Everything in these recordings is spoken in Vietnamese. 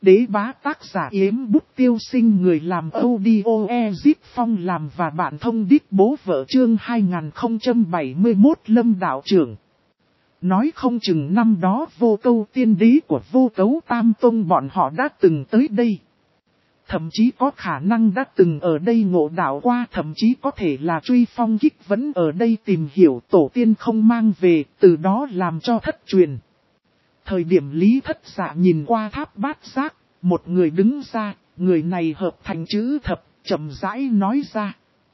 đế bá tác giả Yếm Bút Tiêu Sinh, người làm audio Ezip Phong làm và bạn thông đít bố vợ chương 2071 Lâm đạo trưởng. Nói không chừng năm đó Vô Câu tiên đế của Vô Cấu Tam Tông bọn họ đã từng tới đây. Thậm chí có khả năng đã từng ở đây ngộ đạo qua, thậm chí có thể là Truy Phong Kích vẫn ở đây tìm hiểu tổ tiên không mang về, từ đó làm cho thất truyền. Thời điểm Lý Thất Dạ nhìn qua tháp bát giác, một người đứng ra, người này hợp thành chữ thập, chậm rãi nói ra.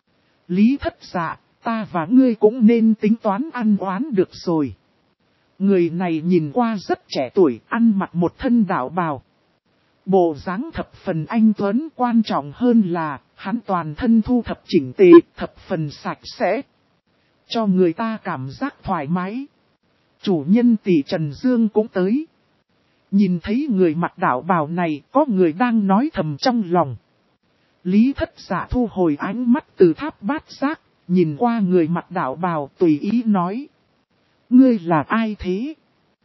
Lý Thất Dạ, ta và ngươi cũng nên tính toán ăn oán được rồi. Người này nhìn qua rất trẻ tuổi, ăn mặc một thân đạo bào. Bộ dáng thập phần anh tuấn, quan trọng hơn là, hắn toàn thân thu thập chỉnh tề, thập phần sạch sẽ. Cho người ta cảm giác thoải mái. Chủ nhân tỷ Trần Dương cũng tới. Nhìn thấy người mặc đạo bào này, có người đang nói thầm trong lòng. Lý Thất Dạ thu hồi ánh mắt từ tháp bát giác, nhìn qua người mặc đạo bào tùy ý nói. Ngươi là ai thế?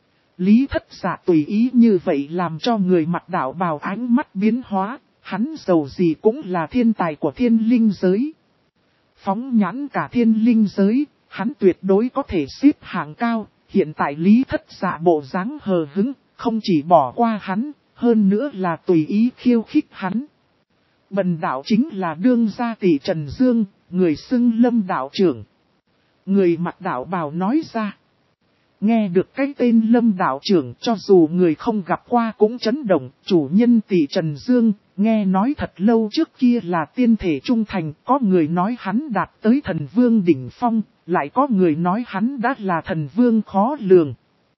Lý Thất Dạ tùy ý như vậy làm cho người mặc đạo bào ánh mắt biến hóa, hắn dầu gì cũng là thiên tài của thiên linh giới. Phóng nhãn cả thiên linh giới, hắn tuyệt đối có thể xếp hạng cao, hiện tại Lý Thất Dạ bộ dáng hờ hững, không chỉ bỏ qua hắn, hơn nữa là tùy ý khiêu khích hắn. Bần đạo chính là đương gia tỷ Trần Dương, người xưng Lâm đạo trưởng. Người mặc đạo bào nói ra. Nghe được cái tên Lâm đạo trưởng, cho dù người không gặp qua cũng chấn động. Chủ nhân tỷ Trần Dương, nghe nói thật lâu trước kia là tiên thể trung thành. Có người nói hắn đạt tới thần vương đỉnh phong, lại có người nói hắn đã là thần vương khó lường.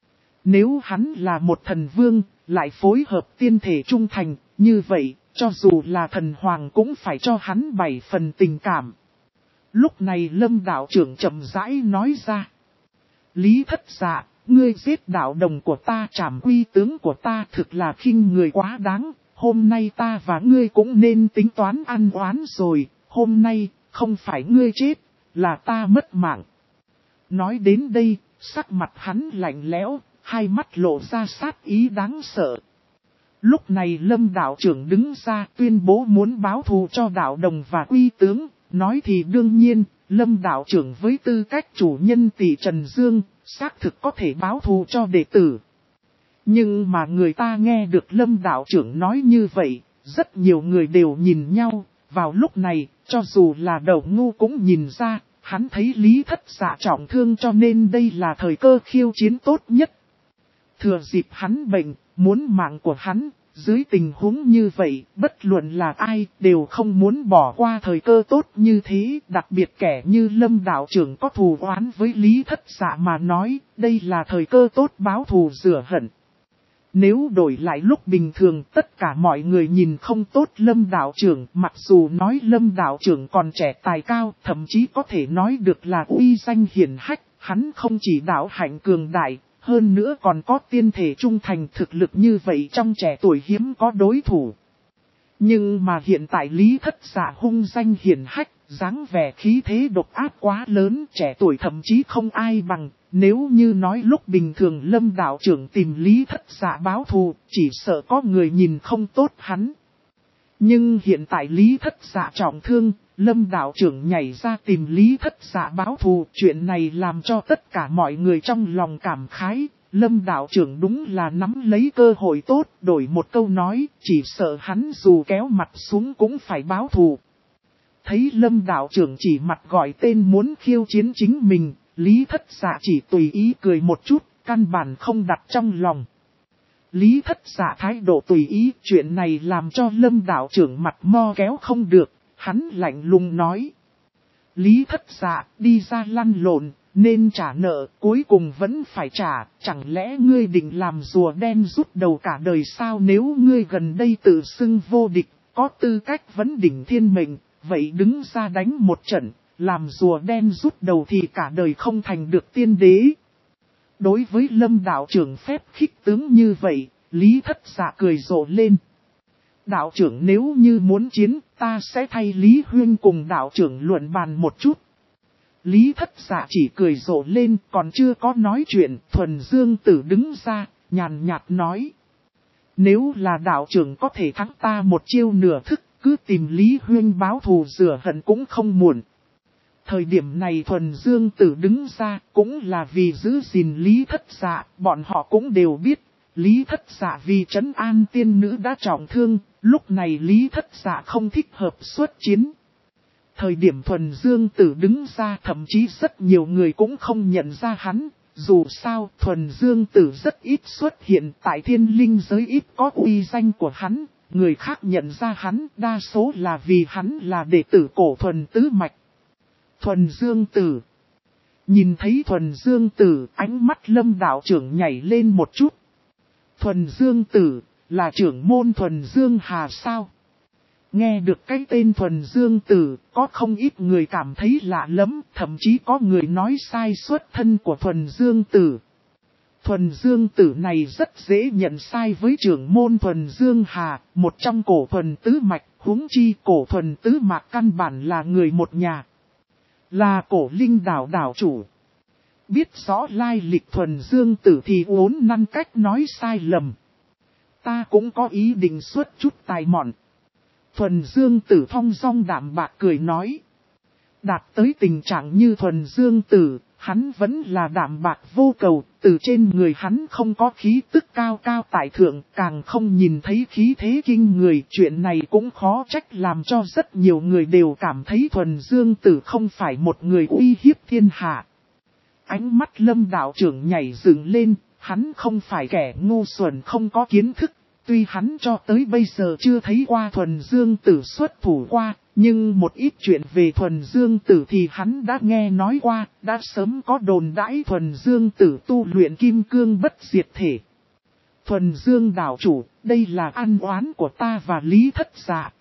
Nếu hắn là một thần vương, lại phối hợp tiên thể trung thành, như vậy, cho dù là thần hoàng cũng phải cho hắn 7 phần tình cảm. Lúc này Lâm đạo trưởng chậm rãi nói ra. Lý Thất Dạ, ngươi giết đạo đồng của ta, trảm uy tướng của ta, thực là khinh người quá đáng. Hôm nay ta và ngươi cũng nên tính toán ăn oán rồi. Hôm nay, không phải ngươi chết, là ta mất mạng. Nói đến đây, sắc mặt hắn lạnh lẽo, hai mắt lộ ra sát ý đáng sợ. Lúc này Lâm đạo trưởng đứng ra tuyên bố muốn báo thù cho đạo đồng và uy tướng. Nói thì đương nhiên, Lâm đạo trưởng với tư cách chủ nhân tỷ Trần Dương, xác thực có thể báo thù cho đệ tử. Nhưng mà người ta nghe được Lâm đạo trưởng nói như vậy, rất nhiều người đều nhìn nhau. Vào lúc này, cho dù là đầu ngu cũng nhìn ra, hắn thấy Lý Thất Dạ trọng thương cho nên đây là thời cơ khiêu chiến tốt nhất. Thừa dịp hắn bệnh, muốn mạng của hắn. Dưới tình huống như vậy, bất luận là ai đều không muốn bỏ qua thời cơ tốt như thế, đặc biệt kẻ như Lâm đạo trưởng có thù oán với Lý Thất Dạ mà nói, đây là thời cơ tốt báo thù rửa hận. Nếu đổi lại lúc bình thường, tất cả mọi người nhìn không tốt Lâm đạo trưởng, mặc dù nói Lâm đạo trưởng còn trẻ tài cao, thậm chí có thể nói được là uy danh hiển hách, hắn không chỉ đạo hạnh cường đại. Hơn nữa còn có tiên thể trung thành, thực lực như vậy trong trẻ tuổi hiếm có đối thủ. Nhưng mà hiện tại Lý Thất Dạ hung danh hiển hách, dáng vẻ khí thế độc ác quá lớn, trẻ tuổi thậm chí không ai bằng. Nếu như nói lúc bình thường Lâm đạo trưởng tìm Lý Thất Dạ báo thù, chỉ sợ có người nhìn không tốt hắn. Nhưng hiện tại Lý Thất Dạ trọng thương, Lâm đạo trưởng nhảy ra tìm Lý Thất Dạ báo thù. Chuyện này làm cho tất cả mọi người trong lòng cảm khái. Lâm đạo trưởng đúng là nắm lấy cơ hội tốt, đổi một câu nói, chỉ sợ hắn dù kéo mặt xuống cũng phải báo thù. Thấy Lâm đạo trưởng chỉ mặt gọi tên muốn khiêu chiến chính mình, Lý Thất Dạ chỉ tùy ý cười một chút, căn bản không đặt trong lòng. Lý Thất Dạ thái độ tùy ý, chuyện này làm cho Lâm đạo trưởng mặt mo kéo không được, hắn lạnh lùng nói. Lý Thất Dạ, đi ra lăn lộn, nên trả nợ, cuối cùng vẫn phải trả, chẳng lẽ ngươi định làm rùa đen rút đầu cả đời sao? Nếu ngươi gần đây tự xưng vô địch, có tư cách vấn đỉnh thiên mệnh, vậy đứng ra đánh một trận, làm rùa đen rút đầu thì cả đời không thành được tiên đế. Đối với Lâm đạo trưởng phép khích tướng như vậy, Lý Thất Dạ cười rộ lên. Đạo trưởng nếu như muốn chiến, ta sẽ thay Lý Huyên cùng đạo trưởng luận bàn một chút. Lý Thất Dạ chỉ cười rộ lên, còn chưa có nói chuyện, Thuần Dương Tử đứng ra, nhàn nhạt nói. Nếu là đạo trưởng có thể thắng ta một chiêu nửa thức, cứ tìm Lý Huyên báo thù rửa hận cũng không muộn. Thời điểm này Thuần Dương Tử đứng ra cũng là vì giữ gìn Lý Thất Dạ, bọn họ cũng đều biết, Lý Thất Dạ vì trấn an tiên nữ đã trọng thương, lúc này Lý Thất Dạ không thích hợp xuất chiến. Thời điểm Thuần Dương Tử đứng ra thậm chí rất nhiều người cũng không nhận ra hắn, dù sao Thuần Dương Tử rất ít xuất hiện tại thiên linh giới, ít có uy danh của hắn, người khác nhận ra hắn đa số là vì hắn là đệ tử cổ Thuần Tứ Mạch. Thuần Dương Tử. Nhìn thấy Thuần Dương Tử, ánh mắt Lâm đạo trưởng nhảy lên một chút. Thuần Dương Tử, là trưởng môn Thuần Dương Hà sao? Nghe được cái tên Thuần Dương Tử, có không ít người cảm thấy lạ lắm, thậm chí có người nói sai xuất thân của Thuần Dương Tử. Thuần Dương Tử này rất dễ nhận sai với trưởng môn Thuần Dương Hà, một trong cổ Thuần Tứ Mạch, huống chi cổ Thuần Tứ Mạch căn bản là người một nhà. Là cổ linh đảo đảo chủ. Biết rõ lai lịch Thuần Dương Tử thì uốn nắn cách nói sai lầm. Ta cũng có ý định xuất chút tài mọn. Thuần Dương Tử thong dong đạm bạc cười nói. Đạt tới tình trạng như Thuần Dương Tử, hắn vẫn là đạm bạc vô cầu, từ trên người hắn không có khí tức cao cao tại thượng, càng không nhìn thấy khí thế kinh người. Chuyện này cũng khó trách làm cho rất nhiều người đều cảm thấy Thuần Dương Tử không phải một người uy hiếp thiên hạ. Ánh mắt Lâm đạo trưởng nhảy dựng lên, hắn không phải kẻ ngu xuẩn không có kiến thức. Tuy hắn cho tới bây giờ chưa thấy qua Thuần Dương Tử xuất thủ qua, nhưng một ít chuyện về Thuần Dương Tử thì hắn đã nghe nói qua, đã sớm có đồn đãi Thuần Dương Tử tu luyện kim cương bất diệt thể. Thuần Dương đạo chủ, đây là ăn oán của ta và Lý Thất Dạ.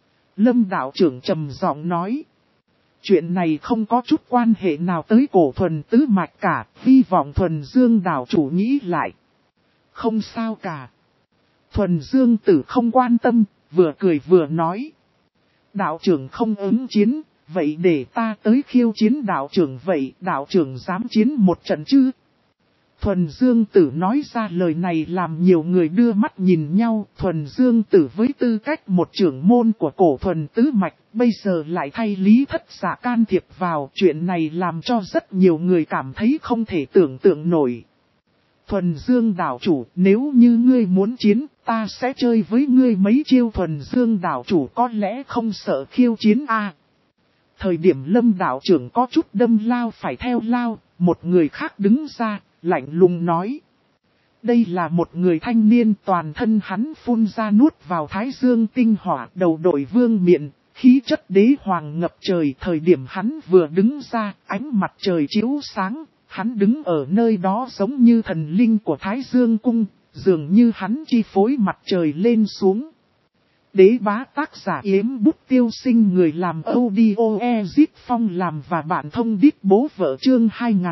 Lâm đạo trưởng trầm giọng nói. Chuyện này không có chút quan hệ nào tới cổ Thuần Tứ Mạch cả, hy vọng Thuần Dương đạo chủ nghĩ lại. Không sao cả. Thuần Dương Tử không quan tâm, vừa cười vừa nói. Đạo trưởng không ứng chiến, vậy để ta tới khiêu chiến đạo trưởng vậy, đạo trưởng dám chiến một trận chứ? Thuần Dương Tử nói ra lời này làm nhiều người đưa mắt nhìn nhau. Thuần Dương Tử với tư cách một trưởng môn của cổ Thuần Tứ Mạch, bây giờ lại thay Lý Thất Dạ can thiệp vào. Chuyện này làm cho rất nhiều người cảm thấy không thể tưởng tượng nổi. Thuần Dương đạo chủ, nếu như ngươi muốn chiến, ta sẽ chơi với ngươi mấy chiêu. Thuần Dương đạo chủ có lẽ không sợ khiêu chiến à? Thời điểm Lâm đạo trưởng có chút đâm lao phải theo lao, một người khác đứng ra, lạnh lùng nói. Đây là một người thanh niên, toàn thân hắn phun ra nuốt vào thái dương tinh hỏa, đầu đội vương miện, khí chất đế hoàng ngập trời. Thời điểm hắn vừa đứng ra, ánh mặt trời chiếu sáng. Hắn đứng ở nơi đó giống như thần linh của Thái Dương Cung, dường như hắn chi phối mặt trời lên xuống. Đế bá tác giả Yếm Bút Tiêu Sinh, người làm audio Ezit Phong làm và bạn thông đít bố vợ chương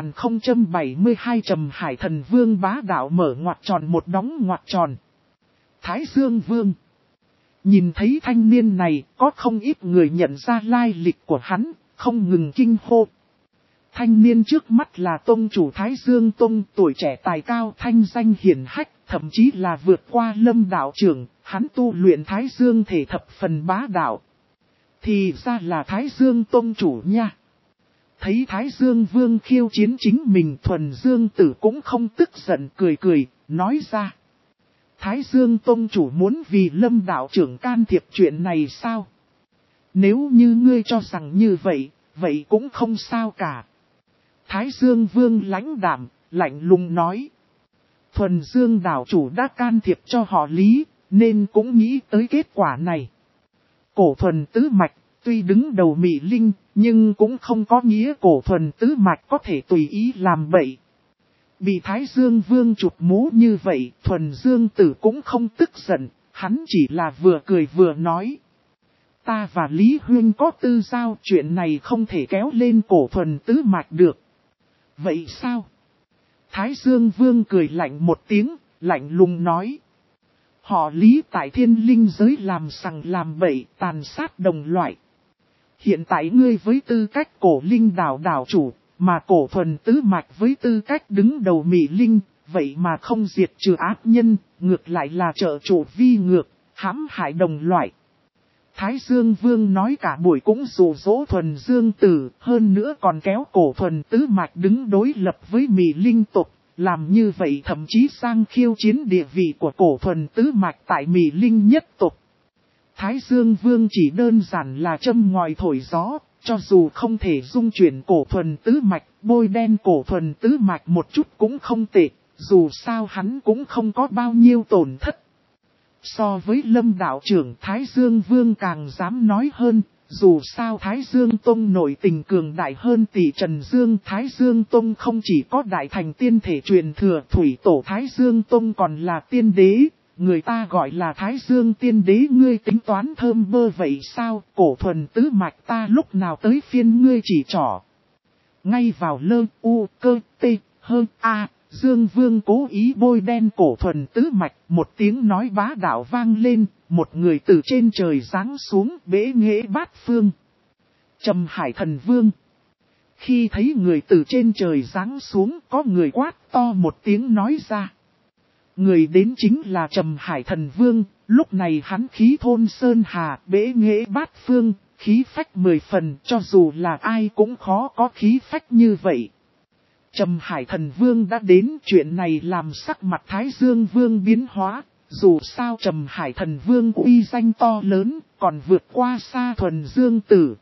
2072 Trầm Hải Thần Vương bá đạo mở ngoặc tròn một đóng ngoặc tròn. Thái Dương Vương. Nhìn thấy thanh niên này, có không ít người nhận ra lai lịch của hắn, không ngừng kinh hô. Thanh niên trước mắt là tông chủ Thái Dương Tông, tuổi trẻ tài cao, thanh danh hiển hách, thậm chí là vượt qua Lâm đạo trưởng, hắn tu luyện Thái Dương thể thập phần bá đạo. Thì ra là Thái Dương Tông chủ nha. Thấy Thái Dương Vương khiêu chiến chính mình, Thuần Dương Tử cũng không tức giận, cười cười, nói ra. Thái Dương Tông chủ muốn vì Lâm đạo trưởng can thiệp chuyện này sao? Nếu như ngươi cho rằng như vậy, vậy cũng không sao cả. Thái Dương Vương lãnh đạm, lạnh lùng nói. Thuần Dương đạo chủ đã can thiệp cho họ Lý, nên cũng nghĩ tới kết quả này. Cổ Thuần Tứ Mạch, tuy đứng đầu Mị Linh, nhưng cũng không có nghĩa cổ Thuần Tứ Mạch có thể tùy ý làm bậy. Bị Thái Dương Vương chụp mũ như vậy, Thuần Dương Tử cũng không tức giận, hắn chỉ là vừa cười vừa nói. Ta và Lý Huyên có tư giao, chuyện này không thể kéo lên cổ Thuần Tứ Mạch được. Vậy sao? Thái Dương Vương cười lạnh một tiếng, lạnh lùng nói. Họ Lý tại thiên linh giới làm sằng làm bậy, tàn sát đồng loại. Hiện tại ngươi với tư cách cổ linh đảo đảo chủ, mà cổ Thuần Tứ Mạch với tư cách đứng đầu Mị Linh, vậy mà không diệt trừ ác nhân, ngược lại là trợ chủ vi ngược, hãm hại đồng loại. Thái Dương Vương nói cả buổi cũng dụ dỗ Thuần Dương Tử, hơn nữa còn kéo cổ Thuần Tứ Mạch đứng đối lập với Mị Linh tộc, làm như vậy thậm chí sang khiêu chiến địa vị của cổ Thuần Tứ Mạch tại Mị Linh nhất tộc. Thái Dương Vương chỉ đơn giản là châm ngòi thổi gió, cho dù không thể dung chuyển cổ Thuần Tứ Mạch, bôi đen cổ Thuần Tứ Mạch một chút cũng không tệ, dù sao hắn cũng không có bao nhiêu tổn thất. So với Lâm đạo trưởng Thái Dương Vương càng dám nói hơn, dù sao Thái Dương Tông nổi tình cường đại hơn tỷ Trần Dương. Thái Dương Tông không chỉ có đại thành tiên thể truyền thừa, thủy tổ Thái Dương Tông còn là tiên đế, người ta gọi là Thái Dương tiên đế. Ngươi tính toán thơm bơ vậy sao? Cổ Thuần Tứ Mạch ta lúc nào tới phiên ngươi chỉ trỏ. Ngay vào lơ u cơ tê hơn a. Dương Vương cố ý bôi đen cổ Thuần Tứ Mạch, một tiếng nói bá đạo vang lên, một người từ trên trời giáng xuống bế nghệ bát phương. Trầm Hải Thần Vương. Khi thấy người từ trên trời giáng xuống, có người quát to một tiếng nói ra. Người đến chính là Trầm Hải Thần Vương, lúc này hắn khí thôn sơn hà, bế nghệ bát phương, khí phách 10 phần, cho dù là ai cũng khó có khí phách như vậy. Trầm Hải Thần Vương đã đến, chuyện này làm sắc mặt Thái Dương Vương biến hóa, dù sao Trầm Hải Thần Vương uy danh to lớn, còn vượt qua xa Thuần Dương Tử.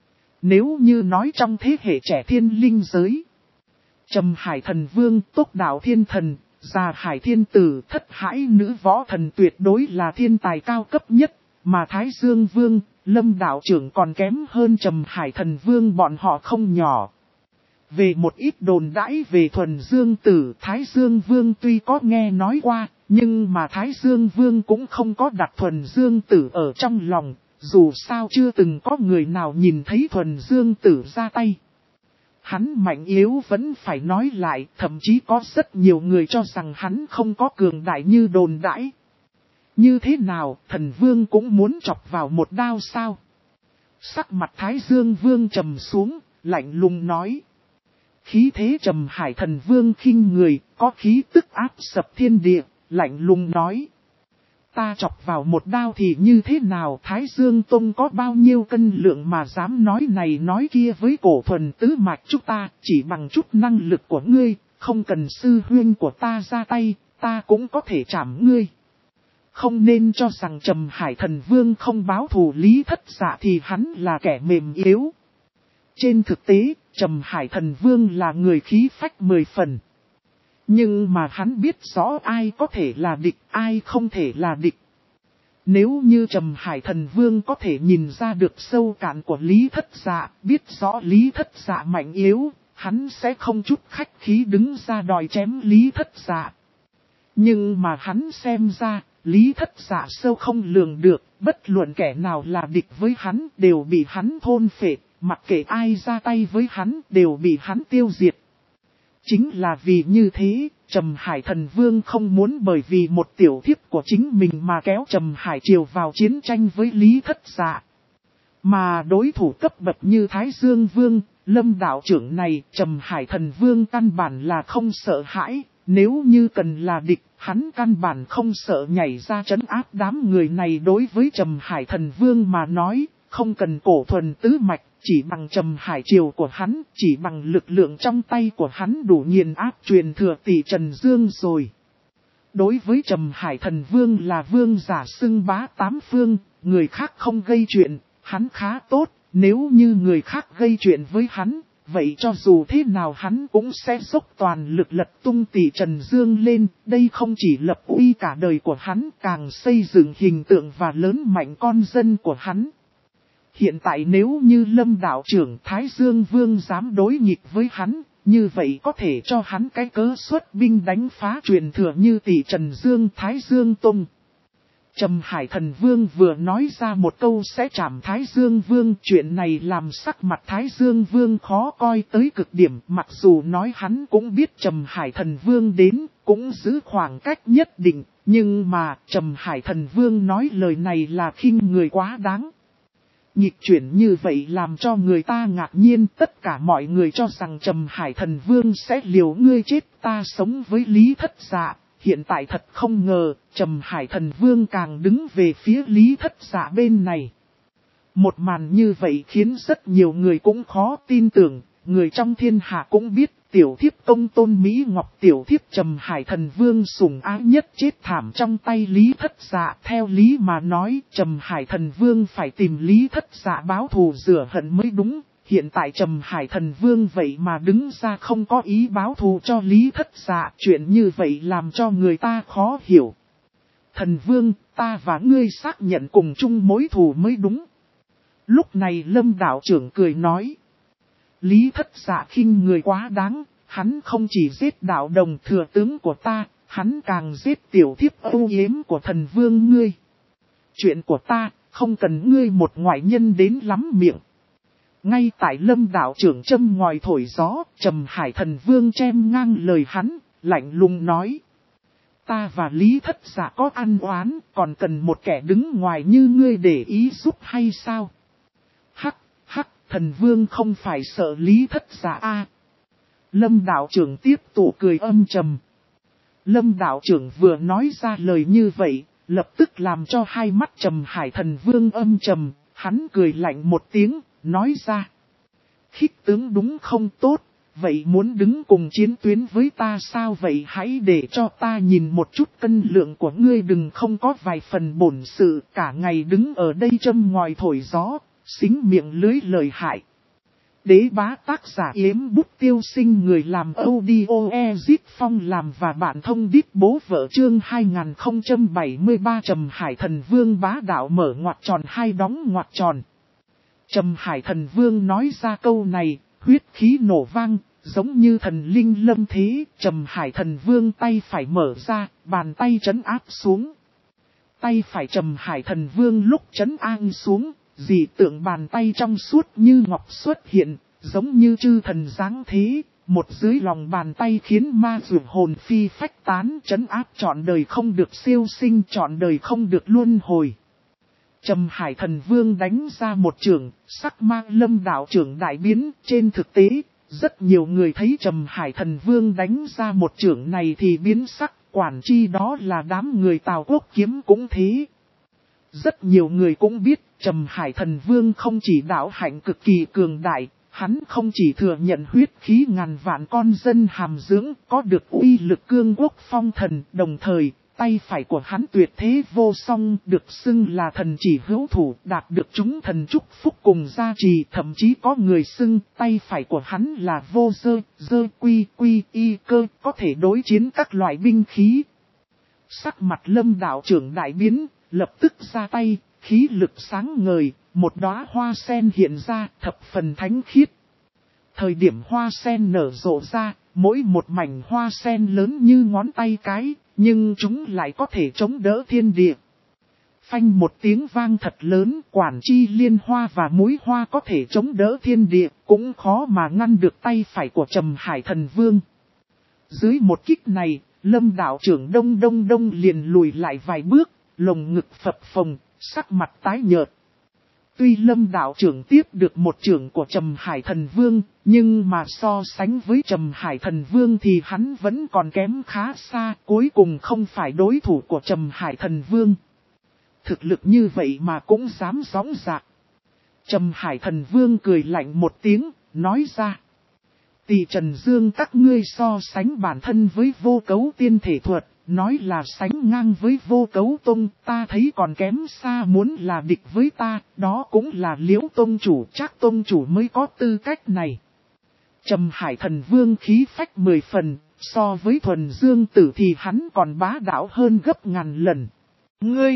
Nếu như nói trong thế hệ trẻ thiên linh giới, Trầm Hải Thần Vương, Tốc Đạo Thiên Thần, Già Hải Thiên Tử, Thất Hải Nữ Võ Thần tuyệt đối là thiên tài cao cấp nhất, mà Thái Dương Vương, Lâm đạo trưởng còn kém hơn Trầm Hải Thần Vương bọn họ không nhỏ. Về một ít đồn đãi về Thuần Dương Tử, Thái Dương Vương tuy có nghe nói qua, nhưng mà Thái Dương Vương cũng không có đặt Thuần Dương Tử ở trong lòng, dù sao chưa từng có người nào nhìn thấy Thuần Dương Tử ra tay. Hắn mạnh yếu vẫn phải nói lại, thậm chí có rất nhiều người cho rằng hắn không có cường đại như đồn đãi. Như thế nào, Thần Vương cũng muốn chọc vào một đao sao? Sắc mặt Thái Dương Vương trầm xuống, lạnh lùng nói. Khí thế Trầm Hải Thần Vương khinh người, có khí tức áp sập thiên địa, lạnh lùng nói. Ta chọc vào một đao thì như thế nào? Thái Dương Tông có bao nhiêu cân lượng mà dám nói này nói kia với cổ Thuần Tứ Mạch chúng ta, chỉ bằng chút năng lực của ngươi, không cần sư huynh của ta ra tay, ta cũng có thể trảm ngươi. Không nên cho rằng Trầm Hải Thần Vương không báo thù Lý Thất Dạ thì hắn là kẻ mềm yếu. Trên thực tế, Trầm Hải Thần Vương là người khí phách 10 phần. Nhưng mà hắn biết rõ ai có thể là địch, ai không thể là địch. Nếu như Trầm Hải Thần Vương có thể nhìn ra được sâu cạn của Lý Thất Dạ, biết rõ Lý Thất Dạ mạnh yếu, hắn sẽ không chút khách khí đứng ra đòi chém Lý Thất Dạ. Nhưng mà hắn xem ra, Lý Thất Dạ sâu không lường được, bất luận kẻ nào là địch với hắn đều bị hắn thôn phệ, mặc kệ ai ra tay với hắn đều bị hắn tiêu diệt. Chính là vì như thế, Trầm Hải Thần Vương không muốn bởi vì một tiểu thiếp của chính mình mà kéo Trầm Hải Triều vào chiến tranh với Lý Thất Dạ. Mà đối thủ cấp bậc như Thái Dương Vương, Lâm đạo trưởng này, Trầm Hải Thần Vương căn bản là không sợ hãi, nếu như cần là địch, hắn căn bản không sợ nhảy ra trấn áp đám người này. Đối với Trầm Hải Thần Vương mà nói, không cần cổ Thuần Tứ Mạch, chỉ bằng Trầm Hải Triều của hắn, chỉ bằng lực lượng trong tay của hắn đủ nghiền áp truyền thừa tỷ Trần Dương rồi. Đối với Trầm Hải Thần Vương là vương giả xưng bá tám phương, người khác không gây chuyện, hắn khá tốt, nếu như người khác gây chuyện với hắn, vậy cho dù thế nào hắn cũng sẽ dốc toàn lực lật tung tỷ Trần Dương lên, đây không chỉ lập uy cả đời của hắn, càng xây dựng hình tượng và lớn mạnh con dân của hắn. Hiện tại nếu như Lâm đạo trưởng Thái Dương Vương dám đối nghịch với hắn, như vậy có thể cho hắn cái cớ xuất binh đánh phá truyền thừa như tỷ Trần Dương Thái Dương Tông. Trầm Hải Thần Vương vừa nói ra một câu sẽ trảm Thái Dương Vương, chuyện này làm sắc mặt Thái Dương Vương khó coi tới cực điểm, mặc dù nói hắn cũng biết Trầm Hải Thần Vương đến, cũng giữ khoảng cách nhất định, nhưng mà Trầm Hải Thần Vương nói lời này là khinh người quá đáng. Nhịp chuyển như vậy làm cho người ta ngạc nhiên, tất cả mọi người cho rằng Trầm Hải Thần Vương sẽ liều ngươi chết ta sống với Lý Thất Dạ. Hiện tại thật không ngờ, Trầm Hải Thần Vương càng đứng về phía Lý Thất Dạ bên này. Một màn như vậy khiến rất nhiều người cũng khó tin tưởng, người trong thiên hạ cũng biết tiểu thiếp công tôn Mỹ Ngọc tiểu thiếp Trầm Hải Thần Vương sủng ái nhất chết thảm trong tay Lý Thất Dạ. Theo lý mà nói, Trầm Hải Thần Vương phải tìm Lý Thất Dạ báo thù rửa hận mới đúng. Hiện tại Trầm Hải Thần Vương vậy mà đứng ra không có ý báo thù cho Lý Thất Dạ. Chuyện như vậy làm cho người ta khó hiểu. Thần Vương, ta và ngươi xác nhận cùng chung mối thù mới đúng. Lúc này Lâm đạo trưởng cười nói. Lý Thất Dạ khinh người quá đáng, hắn không chỉ giết đạo đồng thừa tướng của ta, hắn càng giết tiểu thiếp âu yếm của thần vương ngươi. Chuyện của ta, không cần ngươi một ngoại nhân đến lắm miệng. Ngay tại Lâm đạo trưởng châm ngòi thổi gió, Trầm Hải Thần Vương chen ngang lời hắn, lạnh lùng nói. Ta và Lý Thất Dạ có ăn oán, còn cần một kẻ đứng ngoài như ngươi để ý giúp hay sao? Hắc, thần vương không phải sợ Lý Thất Dạ a. Lâm đạo trưởng tiếp tục cười âm trầm. Lâm đạo trưởng vừa nói ra lời như vậy, lập tức làm cho hai mắt Trầm Hải Thần Vương âm trầm, hắn cười lạnh một tiếng, nói ra. Khích tướng đúng không tốt, vậy muốn đứng cùng chiến tuyến với ta sao vậy? Hãy để cho ta nhìn một chút cân lượng của ngươi, đừng không có vài phần bổn sự, cả ngày đứng ở đây châm ngòi thổi gió. Xính miệng lưới lời hại. Đế bá tác giả Yếm Bút Tiêu Sinh, người làm audio Ezit Phong làm và bạn thông đít bố vợ chương 2073. Trầm Hải Thần Vương bá đạo mở ngoặc tròn hai đóng ngoặc tròn. Trầm Hải Thần Vương nói ra câu này, huyết khí nổ vang, giống như thần linh lâm thế. Trầm Hải Thần Vương tay phải mở ra, bàn tay trấn áp xuống. Tay phải Trầm Hải Thần Vương lúc trấn an xuống. Dị tượng bàn tay trong suốt như ngọc xuất hiện, giống như chư thần giáng thế, một dưới lòng bàn tay khiến ma dược hồn phi phách tán, trấn áp trọn đời không được siêu sinh, trọn đời không được luân hồi. Trầm Hải Thần Vương đánh ra một chưởng, sắc ma Lâm đạo trưởng đại biến. Trên thực tế, rất nhiều người thấy Trầm Hải Thần Vương đánh ra một chưởng này thì biến sắc, quản chi đó là đám người Tào Quốc Kiếm cũng thế. Rất nhiều người cũng biết, Trầm Hải Thần Vương không chỉ đạo hạnh cực kỳ cường đại, hắn không chỉ thừa nhận huyết khí ngàn vạn con dân hàm dưỡng, có được uy lực cương quốc phong thần, đồng thời, tay phải của hắn tuyệt thế vô song, được xưng là thần chỉ hữu thủ, đạt được chúng thần chúc phúc cùng gia trì, thậm chí có người xưng tay phải của hắn là vô dơ quy y cơ, có thể đối chiến các loại binh khí. Sắc mặt Lâm đạo trưởng đại biến, lập tức ra tay, khí lực sáng ngời, một đóa hoa sen hiện ra, thập phần thánh khiết. Thời điểm hoa sen nở rộ ra, mỗi một mảnh hoa sen lớn như ngón tay cái, nhưng chúng lại có thể chống đỡ thiên địa. Phanh một tiếng vang thật lớn, quản chi liên hoa và múi hoa có thể chống đỡ thiên địa, cũng khó mà ngăn được tay phải của Trầm Hải Thần Vương. Dưới một kích này, Lâm đạo trưởng đông liền lùi lại vài bước, lồng ngực phập phồng, sắc mặt tái nhợt. Tuy Lâm đạo trưởng tiếp được một chưởng của Trầm Hải Thần Vương, nhưng mà so sánh với Trầm Hải Thần Vương thì hắn vẫn còn kém khá xa, cuối cùng không phải đối thủ của Trầm Hải Thần Vương. Thực lực như vậy mà cũng dám gióng dạc. Trầm Hải Thần Vương cười lạnh một tiếng, nói ra. Tỷ Trần Dương các ngươi so sánh bản thân với Vô Cấu tiên thể thuật, nói là sánh ngang với Vô Cấu Tông, ta thấy còn kém xa, muốn là địch với ta, đó cũng là Liễu Tông chủ, chắc Tông chủ mới có tư cách này. Trầm Hải Thần Vương khí phách 10 phần, so với Thuần Dương Tử thì hắn còn bá đạo hơn gấp ngàn lần. Ngươi!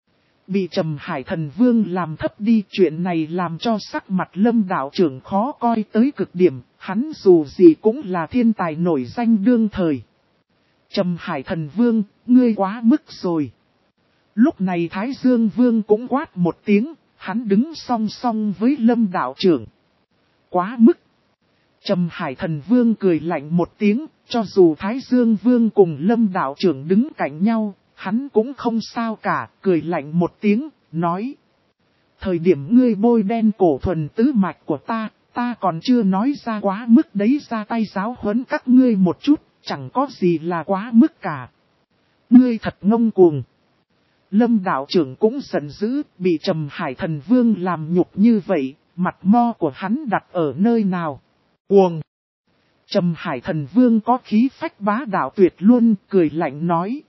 Bị Trầm Hải Thần Vương làm thấp đi, chuyện này làm cho sắc mặt Lâm đạo trưởng khó coi tới cực điểm, hắn dù gì cũng là thiên tài nổi danh đương thời. Trầm Hải Thần Vương, ngươi quá mức rồi. Lúc này Thái Dương Vương cũng quát một tiếng, hắn đứng song song với Lâm đạo trưởng. Quá mức. Trầm Hải Thần Vương cười lạnh một tiếng, cho dù Thái Dương Vương cùng Lâm đạo trưởng đứng cạnh nhau, hắn cũng không sao cả, cười lạnh một tiếng, nói. thời điểm ngươi bôi đen cổ thuần tứ mạch của ta còn chưa nói ra quá mức đấy, ra tay giáo huấn các ngươi một chút, chẳng có gì là quá mức cả. Ngươi thật ngông cuồng. Lâm đạo trưởng cũng giận dữ, bị Trầm Hải Thần Vương làm nhục như vậy, mặt mo của hắn đặt ở nơi nào? Cuồng. Trầm Hải Thần Vương có khí phách bá đạo tuyệt luôn, cười lạnh nói.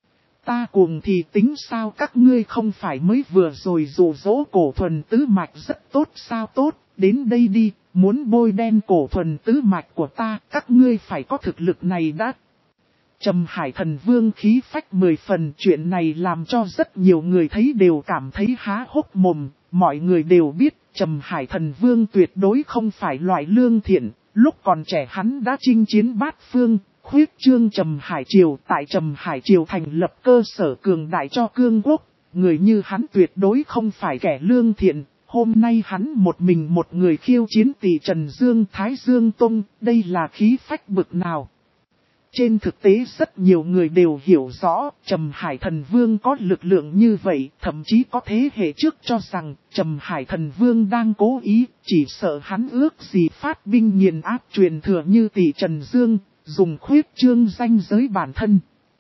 Ta cuồng thì tính sao, các ngươi không phải mới vừa rồi dụ dỗ cổ thuần tứ mạch rất tốt sao? Tốt, đến đây đi, muốn bôi đen cổ thuần tứ mạch của ta, các ngươi phải có thực lực này đã. Trầm Hải Thần Vương khí phách 10 phần, chuyện này làm cho rất nhiều người thấy đều cảm thấy há hốc mồm. Mọi người đều biết Trầm Hải Thần Vương tuyệt đối không phải loại lương thiện, lúc còn trẻ hắn đã chinh chiến bát phương, khuyết trương Trầm Hải Triều, tại Trầm Hải Triều thành lập cơ sở cường đại cho cương quốc. Người như hắn tuyệt đối không phải kẻ lương thiện. Hôm nay hắn một mình một người khiêu chiến Tỷ Trần Dương Thái Dương Tông, đây là khí phách bực nào? Trên thực tế rất nhiều người đều hiểu rõ, Trầm Hải Thần Vương có lực lượng như vậy, thậm chí có thế hệ trước cho rằng Trầm Hải Thần Vương đang cố ý, chỉ sợ hắn ước gì phát binh nghiền áp truyền thừa như Tỷ Trần Dương, dùng khuyết trương danh giới bản thân.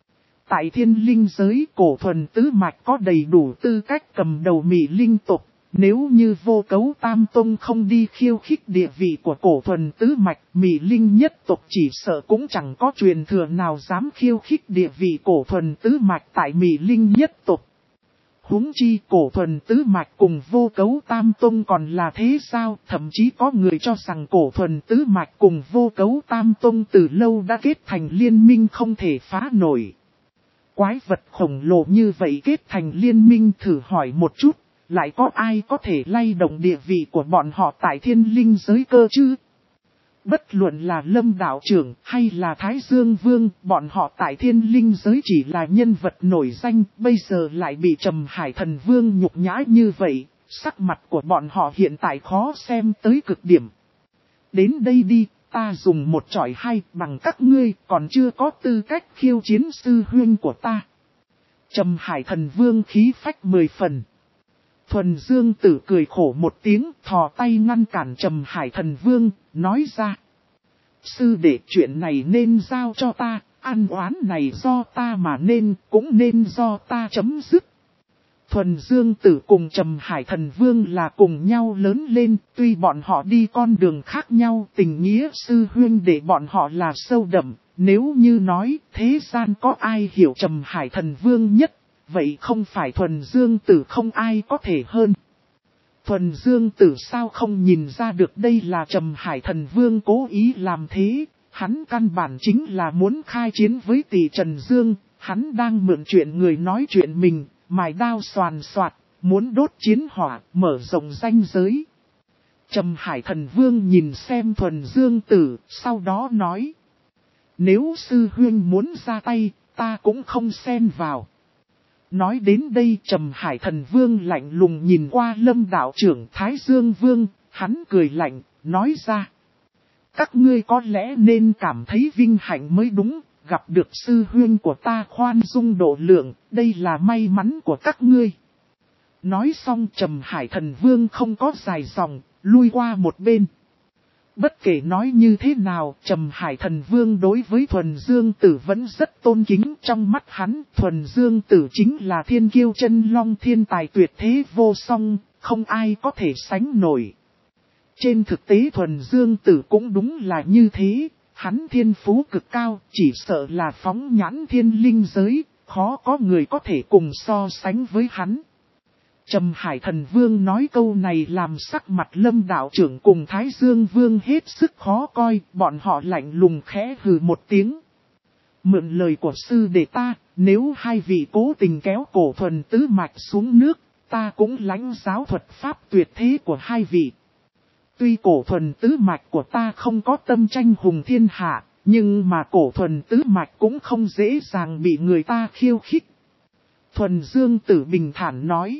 Tại Thiên Linh giới, cổ thuần tứ mạch có đầy đủ tư cách cầm đầu Mị Linh tộc. Nếu như Vô Cấu Tam Tông không đi khiêu khích địa vị của cổ thuần tứ mạch, Mị Linh nhất tộc chỉ sợ cũng chẳng có truyền thừa nào dám khiêu khích địa vị cổ thuần tứ mạch tại Mị Linh nhất tộc. Huống chi cổ thuần tứ mạch cùng Vô Cấu Tam Tông còn là thế sao? Thậm chí có người cho rằng cổ thuần tứ mạch cùng Vô Cấu Tam Tông từ lâu đã kết thành liên minh không thể phá nổi. Quái vật khổng lồ như vậy kết thành liên minh, thử hỏi một chút. Lại có ai có thể lay động địa vị của bọn họ tại Thiên Linh giới cơ chứ? Bất luận là Lâm đạo trưởng hay là Thái Dương Vương, bọn họ tại Thiên Linh giới chỉ là nhân vật nổi danh, bây giờ lại bị Trầm Hải Thần Vương nhục nhã như vậy, sắc mặt của bọn họ hiện tại khó xem tới cực điểm. Đến đây đi, ta dùng một chọi hay bằng các ngươi, còn chưa có tư cách khiêu chiến sư huynh của ta. Trầm Hải Thần Vương khí phách 10 phần. Thuần Dương Tử cười khổ một tiếng, thò tay ngăn cản Trầm Hải Thần Vương, nói ra. Sư đệ, chuyện này nên giao cho ta, ăn oán này do ta mà nên, cũng nên do ta chấm dứt. Thuần Dương Tử cùng Trầm Hải Thần Vương là cùng nhau lớn lên, tuy bọn họ đi con đường khác nhau, tình nghĩa sư huynh để bọn họ là sâu đậm. Nếu như nói thế gian có ai hiểu Trầm Hải Thần Vương nhất, vậy không phải Thuần Dương Tử không ai có thể hơn. Thuần Dương Tử sao không nhìn ra được đây là Trầm Hải Thần Vương cố ý làm thế, hắn căn bản chính là muốn khai chiến với Tỷ Trần Dương, hắn đang mượn chuyện người nói chuyện mình, mài đao xoàn xoạt, muốn đốt chiến hỏa, mở rộng ranh giới. Trầm Hải Thần Vương nhìn xem Thuần Dương Tử, sau đó nói. Nếu sư huynh muốn ra tay, ta cũng không xen vào. Nói đến đây Trầm Hải Thần Vương lạnh lùng nhìn qua Lâm đạo trưởng Thái Dương Vương, hắn cười lạnh, nói ra. Các ngươi có lẽ nên cảm thấy vinh hạnh mới đúng, gặp được sư huynh của ta khoan dung độ lượng, đây là may mắn của các ngươi. Nói xong Trầm Hải Thần Vương không có dài dòng, lui qua một bên. Bất kể nói như thế nào, Trầm Hải Thần Vương đối với Thuần Dương Tử vẫn rất tôn kính, trong mắt hắn, Thuần Dương Tử chính là thiên kiêu chân long, thiên tài tuyệt thế vô song, không ai có thể sánh nổi. Trên thực tế Thuần Dương Tử cũng đúng là như thế, hắn thiên phú cực cao, chỉ sợ là phóng nhãn thiên linh giới, khó có người có thể cùng so sánh với hắn. Trầm Hải Thần Vương nói câu này làm sắc mặt Lâm đạo trưởng cùng Thái Dương Vương hết sức khó coi, bọn họ lạnh lùng khẽ hừ một tiếng. Mượn lời của sư đệ ta, nếu hai vị cố tình kéo cổ thuần tứ mạch xuống nước, ta cũng lãnh giáo thuật pháp tuyệt thế của hai vị. Tuy cổ thuần tứ mạch của ta không có tâm tranh hùng thiên hạ, nhưng mà cổ thuần tứ mạch cũng không dễ dàng bị người ta khiêu khích. Thuần Dương Tử bình thản nói.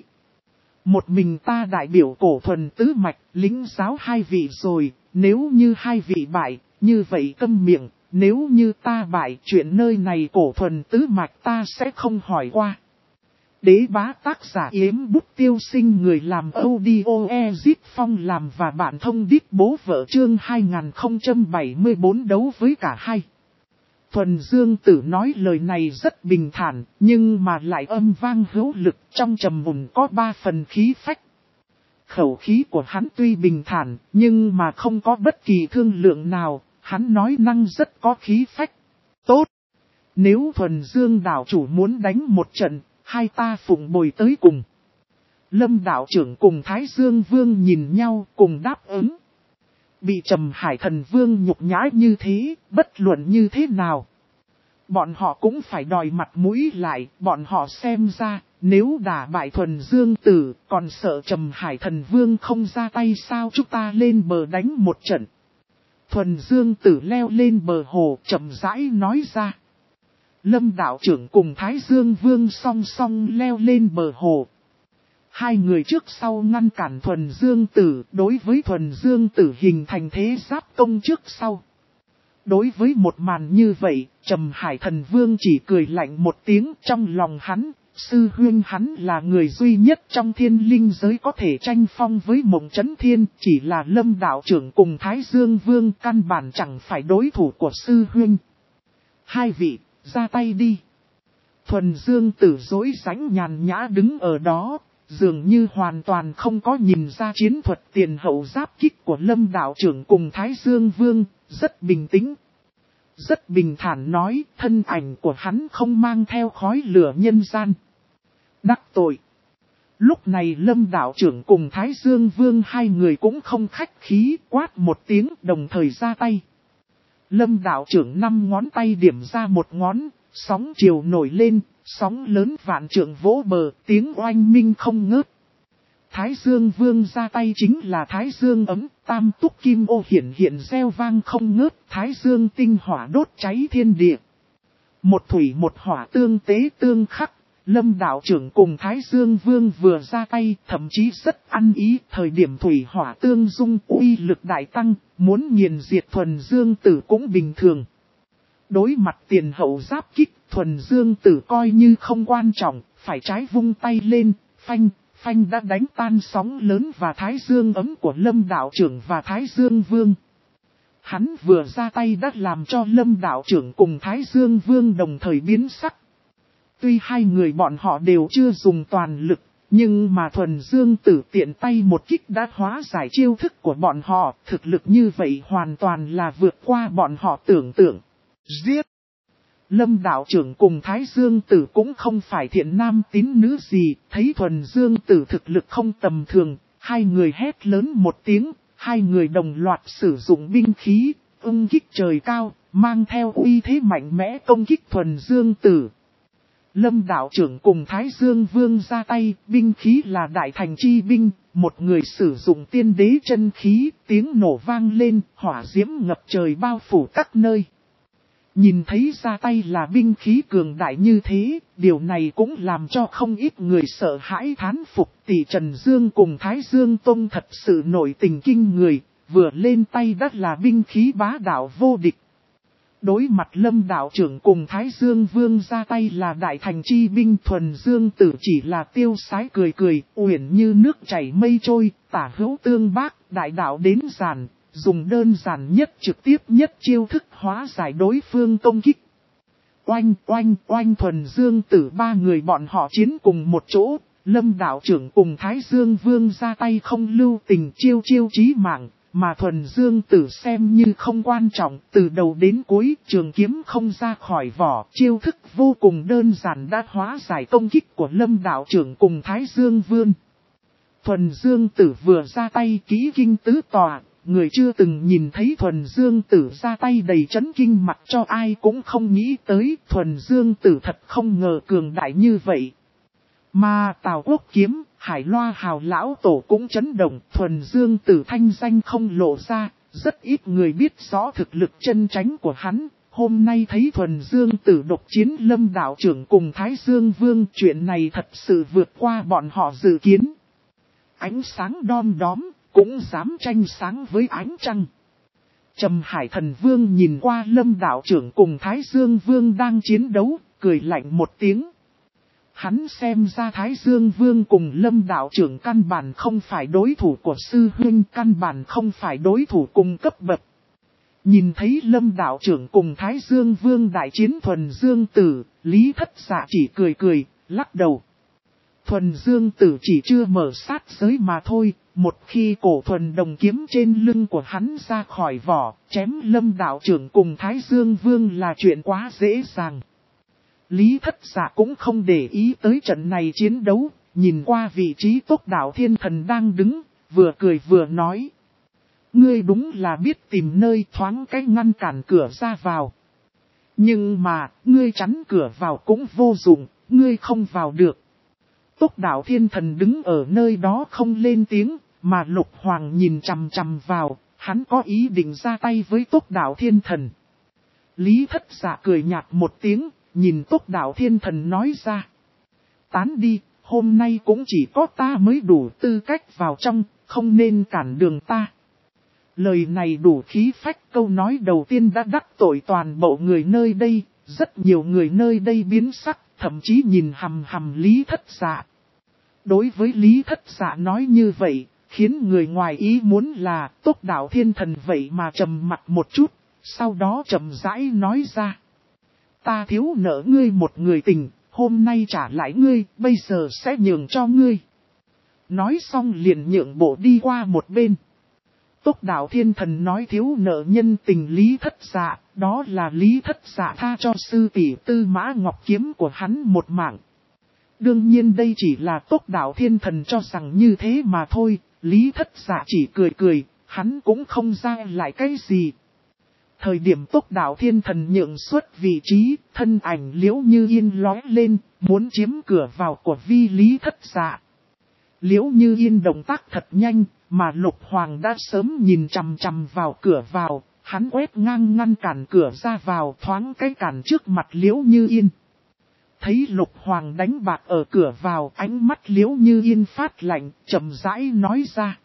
Một mình ta đại biểu cổ thuần tứ mạch, lính giáo hai vị rồi, nếu như hai vị bại, như vậy câm miệng, nếu như ta bại chuyện nơi này cổ thuần tứ mạch ta sẽ không hỏi qua. Đế bá tác giả Yếm Bút Tiêu Sinh, người làm audio Ezip Phong làm và bạn thông đít bố vợ chương 2074 đấu với cả hai. Thuần Dương Tử nói lời này rất bình thản, nhưng mà lại âm vang hữu lực, trong trầm mùn có 3 phần khí phách. Khẩu khí của hắn tuy bình thản, nhưng mà không có bất kỳ thương lượng nào, hắn nói năng rất có khí phách. Tốt! Nếu Thuần Dương đảo chủ muốn đánh một trận, hai ta phụng bồi tới cùng. Lâm đạo trưởng cùng Thái Dương Vương nhìn nhau cùng đáp ứng. Bị Trầm Hải Thần Vương nhục nhã như thế, bất luận như thế nào. Bọn họ cũng phải đòi mặt mũi lại, bọn họ xem ra, nếu đả bại Thuần Dương Tử, còn sợ Trầm Hải Thần Vương không ra tay sao, chúng ta lên bờ đánh một trận. Thuần Dương Tử leo lên bờ hồ, chậm rãi nói ra. Lâm đạo trưởng cùng Thái Dương Vương song song leo lên bờ hồ. Hai người trước sau ngăn cản Thuần Dương Tử, đối với Thuần Dương Tử hình thành thế giáp công trước sau. Đối với một màn như vậy, Trầm Hải Thần Vương chỉ cười lạnh một tiếng, trong lòng hắn, sư huynh hắn là người duy nhất trong thiên linh giới có thể tranh phong với Mộng Chấn Thiên, chỉ là Lâm đạo trưởng cùng Thái Dương Vương căn bản chẳng phải đối thủ của sư huynh. Hai vị, ra tay đi. Thuần Dương Tử rối rãnh nhàn nhã đứng ở đó, dường như hoàn toàn không có nhìn ra chiến thuật tiền hậu giáp kích của Lâm đạo trưởng cùng Thái Dương Vương, rất bình tĩnh. Rất bình thản nói, thân ảnh của hắn không mang theo khói lửa nhân gian. Đắc tội. Lúc này Lâm đạo trưởng cùng Thái Dương Vương hai người cũng không khách khí, quát một tiếng đồng thời ra tay. Lâm đạo trưởng 5 ngón tay điểm ra một ngón, sóng chiều nổi lên, sóng lớn vạn trượng vỗ bờ, tiếng oanh minh không ngớt. Thái Dương Vương ra tay chính là Thái Dương ấm, tam túc kim ô hiển hiện reo vang không ngớt, Thái Dương tinh hỏa đốt cháy thiên địa. Một thủy một hỏa tương tế tương khắc, Lâm đạo trưởng cùng Thái Dương Vương vừa ra tay, thậm chí rất ăn ý, thời điểm thủy hỏa tương dung uy lực đại tăng, muốn nghiền diệt Thuần Dương Tử cũng bình thường. Đối mặt tiền hậu giáp kích, Thuần Dương Tử coi như không quan trọng, phải trái vung tay lên, phanh đã đánh tan sóng lớn và Thái Dương ấm của Lâm đạo trưởng và Thái Dương Vương. Hắn vừa ra tay đã làm cho Lâm đạo trưởng cùng Thái Dương Vương đồng thời biến sắc. Tuy hai người bọn họ đều chưa dùng toàn lực, nhưng mà Thuần Dương Tử tiện tay một kích đã hóa giải chiêu thức của bọn họ, thực lực như vậy hoàn toàn là vượt qua bọn họ tưởng tượng. Giết! Lâm đạo trưởng cùng Thái Dương Tử cũng không phải thiện nam tín nữ gì, thấy Thuần Dương Tử thực lực không tầm thường, hai người hét lớn một tiếng, hai người đồng loạt sử dụng binh khí, ưng kích trời cao, mang theo uy thế mạnh mẽ công kích Thuần Dương Tử. Lâm đạo trưởng cùng Thái Dương Vương ra tay, binh khí là đại thành chi binh, một người sử dụng tiên đế chân khí, tiếng nổ vang lên, hỏa diễm ngập trời bao phủ các nơi. Nhìn thấy ra tay là binh khí cường đại như thế, điều này cũng làm cho không ít người sợ hãi thán phục. Tỷ Trần Dương cùng Thái Dương Tông thật sự nổi tình kinh người, vừa lên tay đã là binh khí bá đạo vô địch. Đối mặt Lâm đạo trưởng cùng Thái Dương Vương ra tay là đại thành chi binh, Thuần Dương Tử chỉ là tiêu sái cười cười, uyển như nước chảy mây trôi, tả hữu tương bác, đại đạo đến giản. Dùng đơn giản nhất trực tiếp nhất chiêu thức hóa giải đối phương công kích. Oanh Thuần Dương Tử ba người bọn họ chiến cùng một chỗ, Lâm đạo trưởng cùng Thái Dương Vương ra tay không lưu tình chiêu chí mạng, mà Thuần Dương Tử xem như không quan trọng, từ đầu đến cuối trường kiếm không ra khỏi vỏ, chiêu thức vô cùng đơn giản đã hóa giải công kích của Lâm đạo trưởng cùng Thái Dương Vương. Thuần Dương Tử vừa ra tay ký kinh tứ tòa. Người chưa từng nhìn thấy Thuần Dương Tử ra tay đầy chấn kinh mặt cho ai cũng không nghĩ tới Thuần Dương Tử thật không ngờ cường đại như vậy. Mà Tào Quốc Kiếm, Hải Loa Hào Lão Tổ cũng chấn động, Thuần Dương Tử thanh danh không lộ ra, rất ít người biết rõ thực lực chân chánh của hắn. Hôm nay thấy Thuần Dương Tử độc chiến Lâm đạo trưởng cùng Thái Dương Vương, chuyện này thật sự vượt qua bọn họ dự kiến. Ánh sáng đom đóm, cũng dám tranh sáng với ánh trăng. Trầm Hải Thần Vương nhìn qua Lâm đạo trưởng cùng Thái Dương Vương đang chiến đấu, cười lạnh một tiếng. Hắn xem ra Thái Dương Vương cùng Lâm đạo trưởng căn bản không phải đối thủ của sư huynh, căn bản không phải đối thủ cùng cấp bậc. Nhìn thấy Lâm đạo trưởng cùng Thái Dương Vương đại chiến Thuần Dương Tử, Lý Thất Dạ chỉ cười cười, lắc đầu. Thuần Dương Tử chỉ chưa mở sát giới mà thôi, một khi cổ thuần đồng kiếm trên lưng của hắn ra khỏi vỏ, chém Lâm đạo trưởng cùng Thái Dương Vương là chuyện quá dễ dàng. Lý Thất Dạ cũng không để ý tới trận này chiến đấu, nhìn qua vị trí Tốc Đạo Thiên Thần đang đứng, vừa cười vừa nói. Ngươi đúng là biết tìm nơi thoáng cái ngăn cản cửa ra vào. Nhưng mà, ngươi chắn cửa vào cũng vô dụng, ngươi không vào được. Tốc Đạo Thiên Thần đứng ở nơi đó không lên tiếng, mà Lục Hoàng nhìn chằm chằm vào, hắn có ý định ra tay với Tốc Đạo Thiên Thần. Lý Thất Dạ cười nhạt một tiếng, nhìn Tốc Đạo Thiên Thần nói ra. Tán đi, hôm nay cũng chỉ có ta mới đủ tư cách vào trong, không nên cản đường ta. Lời này đủ khí phách, câu nói đầu tiên đã đắc tội toàn bộ người nơi đây, rất nhiều người nơi đây biến sắc, thậm chí nhìn hằm hằm Lý Thất Dạ. Đối với Lý Thất Dạ nói như vậy, khiến người ngoài ý muốn là Tốc Đạo Thiên Thần vậy mà trầm mặt một chút, sau đó chậm rãi nói ra. Ta thiếu nợ ngươi một người tình, hôm nay trả lại ngươi, bây giờ sẽ nhường cho ngươi. Nói xong liền nhượng bộ đi qua một bên. Tốc Đạo Thiên Thần nói thiếu nợ nhân tình Lý Thất Dạ, đó là Lý Thất Dạ tha cho sư tỷ Tư Mã Ngọc Kiếm của hắn một mạng. Đương nhiên đây chỉ là Tốc Đạo Thiên Thần cho rằng như thế mà thôi, Lý Thất Dạ chỉ cười cười, hắn cũng không ra lại cái gì. Thời điểm Tốc Đạo Thiên Thần nhượng xuất vị trí, thân ảnh Liễu Như Yên lóe lên, muốn chiếm cửa vào của vi Lý Thất Dạ. Liễu Như Yên động tác thật nhanh, mà Lục Hoàng đã sớm nhìn chằm chằm vào cửa vào, hắn quét ngang ngăn cản cửa ra vào thoáng cái cản trước mặt Liễu Như Yên. Thấy Lục Hoàng đánh bạc ở cửa vào, ánh mắt Liễu Như Yên phát lạnh, chậm rãi nói ra.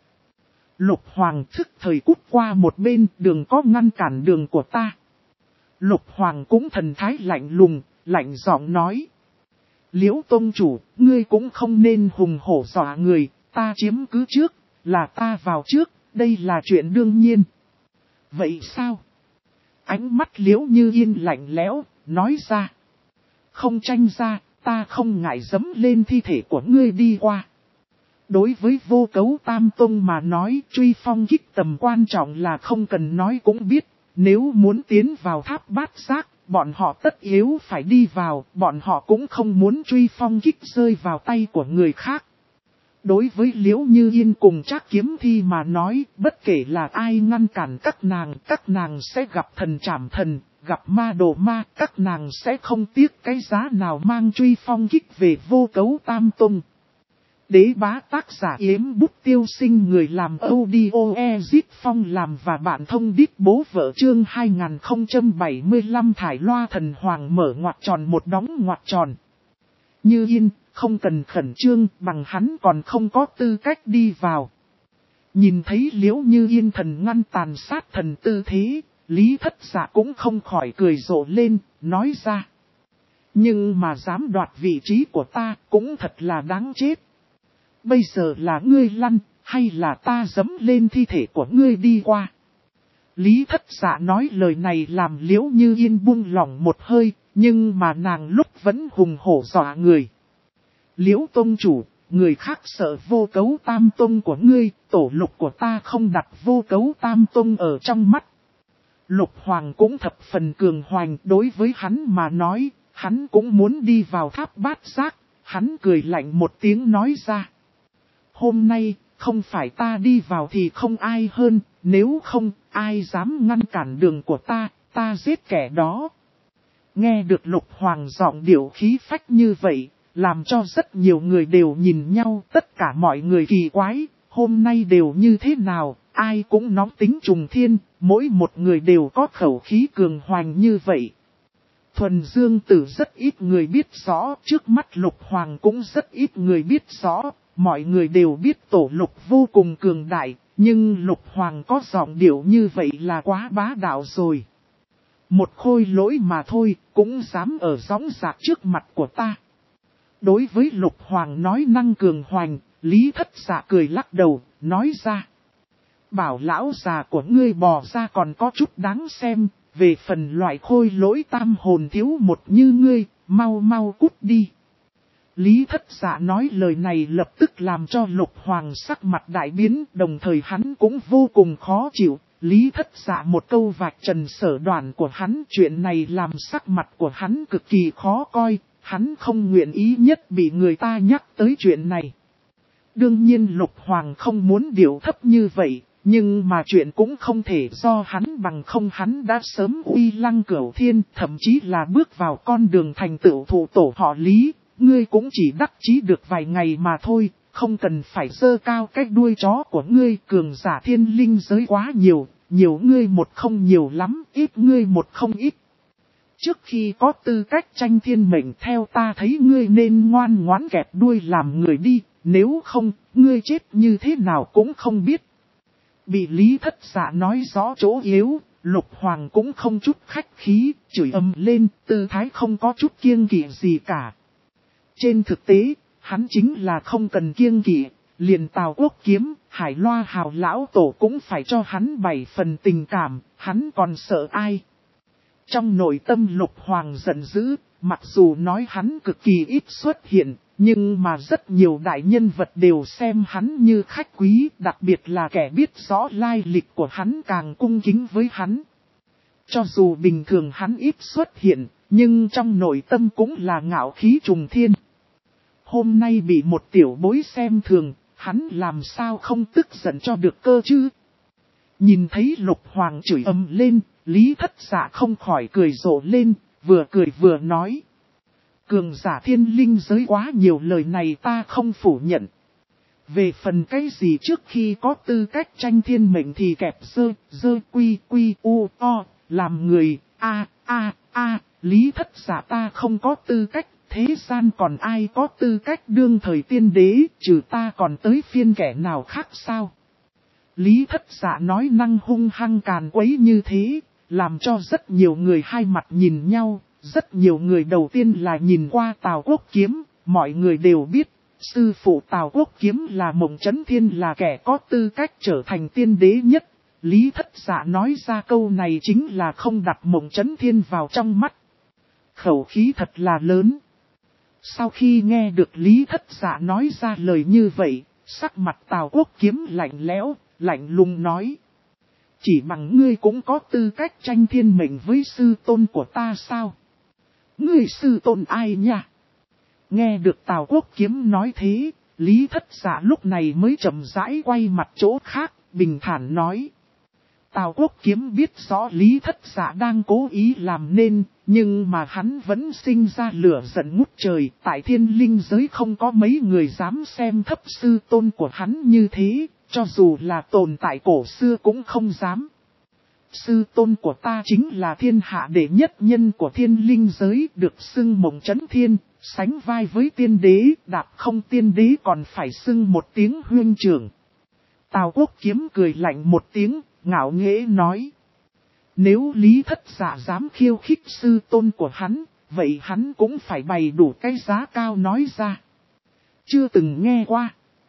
Lục Hoàng thức thời cút qua một bên, đừng có ngăn cản đường của ta. Lục Hoàng cũng thần thái lạnh lùng, lạnh giọng nói. Liễu Tông Chủ, ngươi cũng không nên hùng hổ dọa người, ta chiếm cứ trước, là ta vào trước, đây là chuyện đương nhiên. Vậy sao? Ánh mắt Liễu Như Yên lạnh lẽo, nói ra. Không tranh ra, ta không ngại dẫm lên thi thể của ngươi đi qua. Đối với Vô Cấu Tam Tông mà nói, truy phong kích tầm quan trọng là không cần nói cũng biết. Nếu muốn tiến vào Tháp Bát Giác, bọn họ tất yếu phải đi vào, bọn họ cũng không muốn truy phong kích rơi vào tay của người khác. Đối với Liễu Như Yên cùng Trác Kiếm Thi mà nói, bất kể là ai ngăn cản các nàng sẽ gặp thần trảm thần, gặp ma đồ ma, các nàng sẽ không tiếc cái giá nào mang truy phong kích về Vô Cấu Tam Tông. Đế bá tác giả Yếm Bút Tiêu Sinh, người làm audio Ezit Phong làm và bạn thông đít bố vợ chương 2075 thải loa thần hoàng mở ngoặc tròn một đóng ngoặc tròn. Như Yên, không cần khẩn trương, bằng hắn còn không có tư cách đi vào. Nhìn thấy Liễu Như Yên thần ngăn tàn sát thần tư thế, Lý Thất Dạ cũng không khỏi cười rộ lên, nói ra. Nhưng mà dám đoạt vị trí của ta cũng thật là đáng chết. Bây giờ là ngươi lăn, hay là ta dẫm lên thi thể của ngươi đi qua? Lý Thất Dạ nói lời này làm Liễu Như Yên buông lỏng một hơi, nhưng mà nàng lúc vẫn hùng hổ dọa người. Liễu Tông Chủ, người khác sợ Vô Cấu Tam Tông của ngươi, tổ lục của ta không đặt Vô Cấu Tam Tông ở trong mắt. Lục Hoàng cũng thập phần cường hoành, đối với hắn mà nói, hắn cũng muốn đi vào Tháp Bát Giác, hắn cười lạnh một tiếng nói ra. Hôm nay, không phải ta đi vào thì không ai hơn, nếu không, ai dám ngăn cản đường của ta giết kẻ đó. Nghe được Lục Hoàng giọng điệu khí phách như vậy, làm cho rất nhiều người đều nhìn nhau, tất cả mọi người kỳ quái, hôm nay đều như thế nào, ai cũng nóng tính trùng thiên, mỗi một người đều có khẩu khí cường hoành như vậy. Thuần Dương Tử rất ít người biết rõ, trước mắt Lục Hoàng cũng rất ít người biết rõ, mọi người đều biết tổ lục vô cùng cường đại, nhưng Lục Hoàng có giọng điệu như vậy là quá bá đạo rồi. Một khôi lỗi mà thôi, cũng dám ở sõng rạc trước mặt của ta. Đối với Lục Hoàng nói năng cường hoành, Lý Thất Dạ cười lắc đầu, nói ra. Bảo lão già của ngươi bò ra còn có chút đáng xem, về phần loại khôi lỗi tam hồn thiếu một như ngươi, mau mau cút đi. Lý Thất Dạ nói lời này lập tức làm cho Lục Hoàng sắc mặt đại biến, đồng thời hắn cũng vô cùng khó chịu. Lý Thất Dạ một câu vạch trần sở đoản của hắn, chuyện này làm sắc mặt của hắn cực kỳ khó coi, hắn không nguyện ý nhất bị người ta nhắc tới chuyện này. Đương nhiên Lục Hoàng không muốn điều thấp như vậy, nhưng mà chuyện cũng không thể do hắn bằng không, hắn đã sớm uy lăng cửu thiên, thậm chí là bước vào con đường thành tựu thủ tổ họ Lý. Ngươi cũng chỉ đắc chí được vài ngày mà thôi, không cần phải giơ cao cái đuôi chó của ngươi. Cường giả thiên linh giới quá nhiều, nhiều ngươi một không nhiều lắm, ít ngươi một không ít. Trước khi có tư cách tranh thiên mệnh, theo ta thấy ngươi nên ngoan ngoãn kẹp đuôi làm người đi, nếu không, ngươi chết như thế nào cũng không biết. Bị Lý Thất Dạ nói rõ chỗ yếu, Lục Hoàng cũng không chút khách khí, chửi ầm lên, tư thái không có chút kiêng kỵ gì cả. Trên thực tế, hắn chính là không cần kiêng kỵ, liền Tào Quốc Kiếm, Hải Loa Hào lão tổ cũng phải cho hắn 7 phần tình cảm, hắn còn sợ ai. Trong nội tâm Lục Hoàng giận dữ, mặc dù nói hắn cực kỳ ít xuất hiện, nhưng mà rất nhiều đại nhân vật đều xem hắn như khách quý, đặc biệt là kẻ biết rõ lai lịch của hắn càng cung kính với hắn. Cho dù bình thường hắn ít xuất hiện, nhưng trong nội tâm cũng là ngạo khí trùng thiên. Hôm nay bị một tiểu bối xem thường, hắn làm sao không tức giận cho được cơ chứ? Nhìn thấy Lục Hoàng chửi ầm lên, Lý Thất Dạ không khỏi cười rộ lên, vừa cười vừa nói. Cường giả thiên linh giới quá nhiều, lời này ta không phủ nhận. Về phần cái gì trước khi có tư cách tranh thiên mệnh thì kẹp dơ quy u o, làm người, Lý Thất Dạ ta không có tư cách, thế gian còn ai có tư cách đương thời tiên đế, trừ ta còn tới phiên kẻ nào khác sao? Lý Thất Dạ nói năng hung hăng càn quấy như thế, làm cho rất nhiều người hai mặt nhìn nhau. Rất nhiều người đầu tiên là nhìn qua Tào Quốc Kiếm, mọi người đều biết, sư phụ Tào Quốc Kiếm là Mộng Chấn Thiên, là kẻ có tư cách trở thành tiên đế nhất. Lý Thất Dạ nói ra câu này chính là không đặt Mộng Chấn Thiên vào trong mắt. Khẩu khí thật là lớn. Sau khi nghe được Lý Thất Dạ nói ra lời như vậy, sắc mặt Tào Quốc Kiếm lạnh lẽo, lạnh lùng nói. Chỉ bằng ngươi cũng có tư cách tranh thiên mệnh với sư tôn của ta sao? Ngươi sư tôn ai nha? Nghe được Tào Quốc Kiếm nói thế, Lý Thất Dạ lúc này mới chậm rãi quay mặt chỗ khác, bình thản nói. Tào Quốc Kiếm biết rõ Lý Thất Dạ đang cố ý làm nên, nhưng mà hắn vẫn sinh ra lửa giận ngút trời. Tại thiên linh giới không có mấy người dám xem thấp sư tôn của hắn như thế, cho dù là tồn tại cổ xưa cũng không dám. Sư tôn của ta chính là thiên hạ đệ nhất nhân của thiên linh giới, được xưng Mộng Chấn Thiên, sánh vai với tiên đế, đạp không tiên đế còn phải xưng một tiếng huynh trưởng. Tào Quốc Kiếm cười lạnh một tiếng, ngạo nghễ nói. Nếu Lý Thất Dạ dám khiêu khích sư tôn của hắn, vậy hắn cũng phải bày đủ cái giá cao nói ra. Chưa từng nghe qua.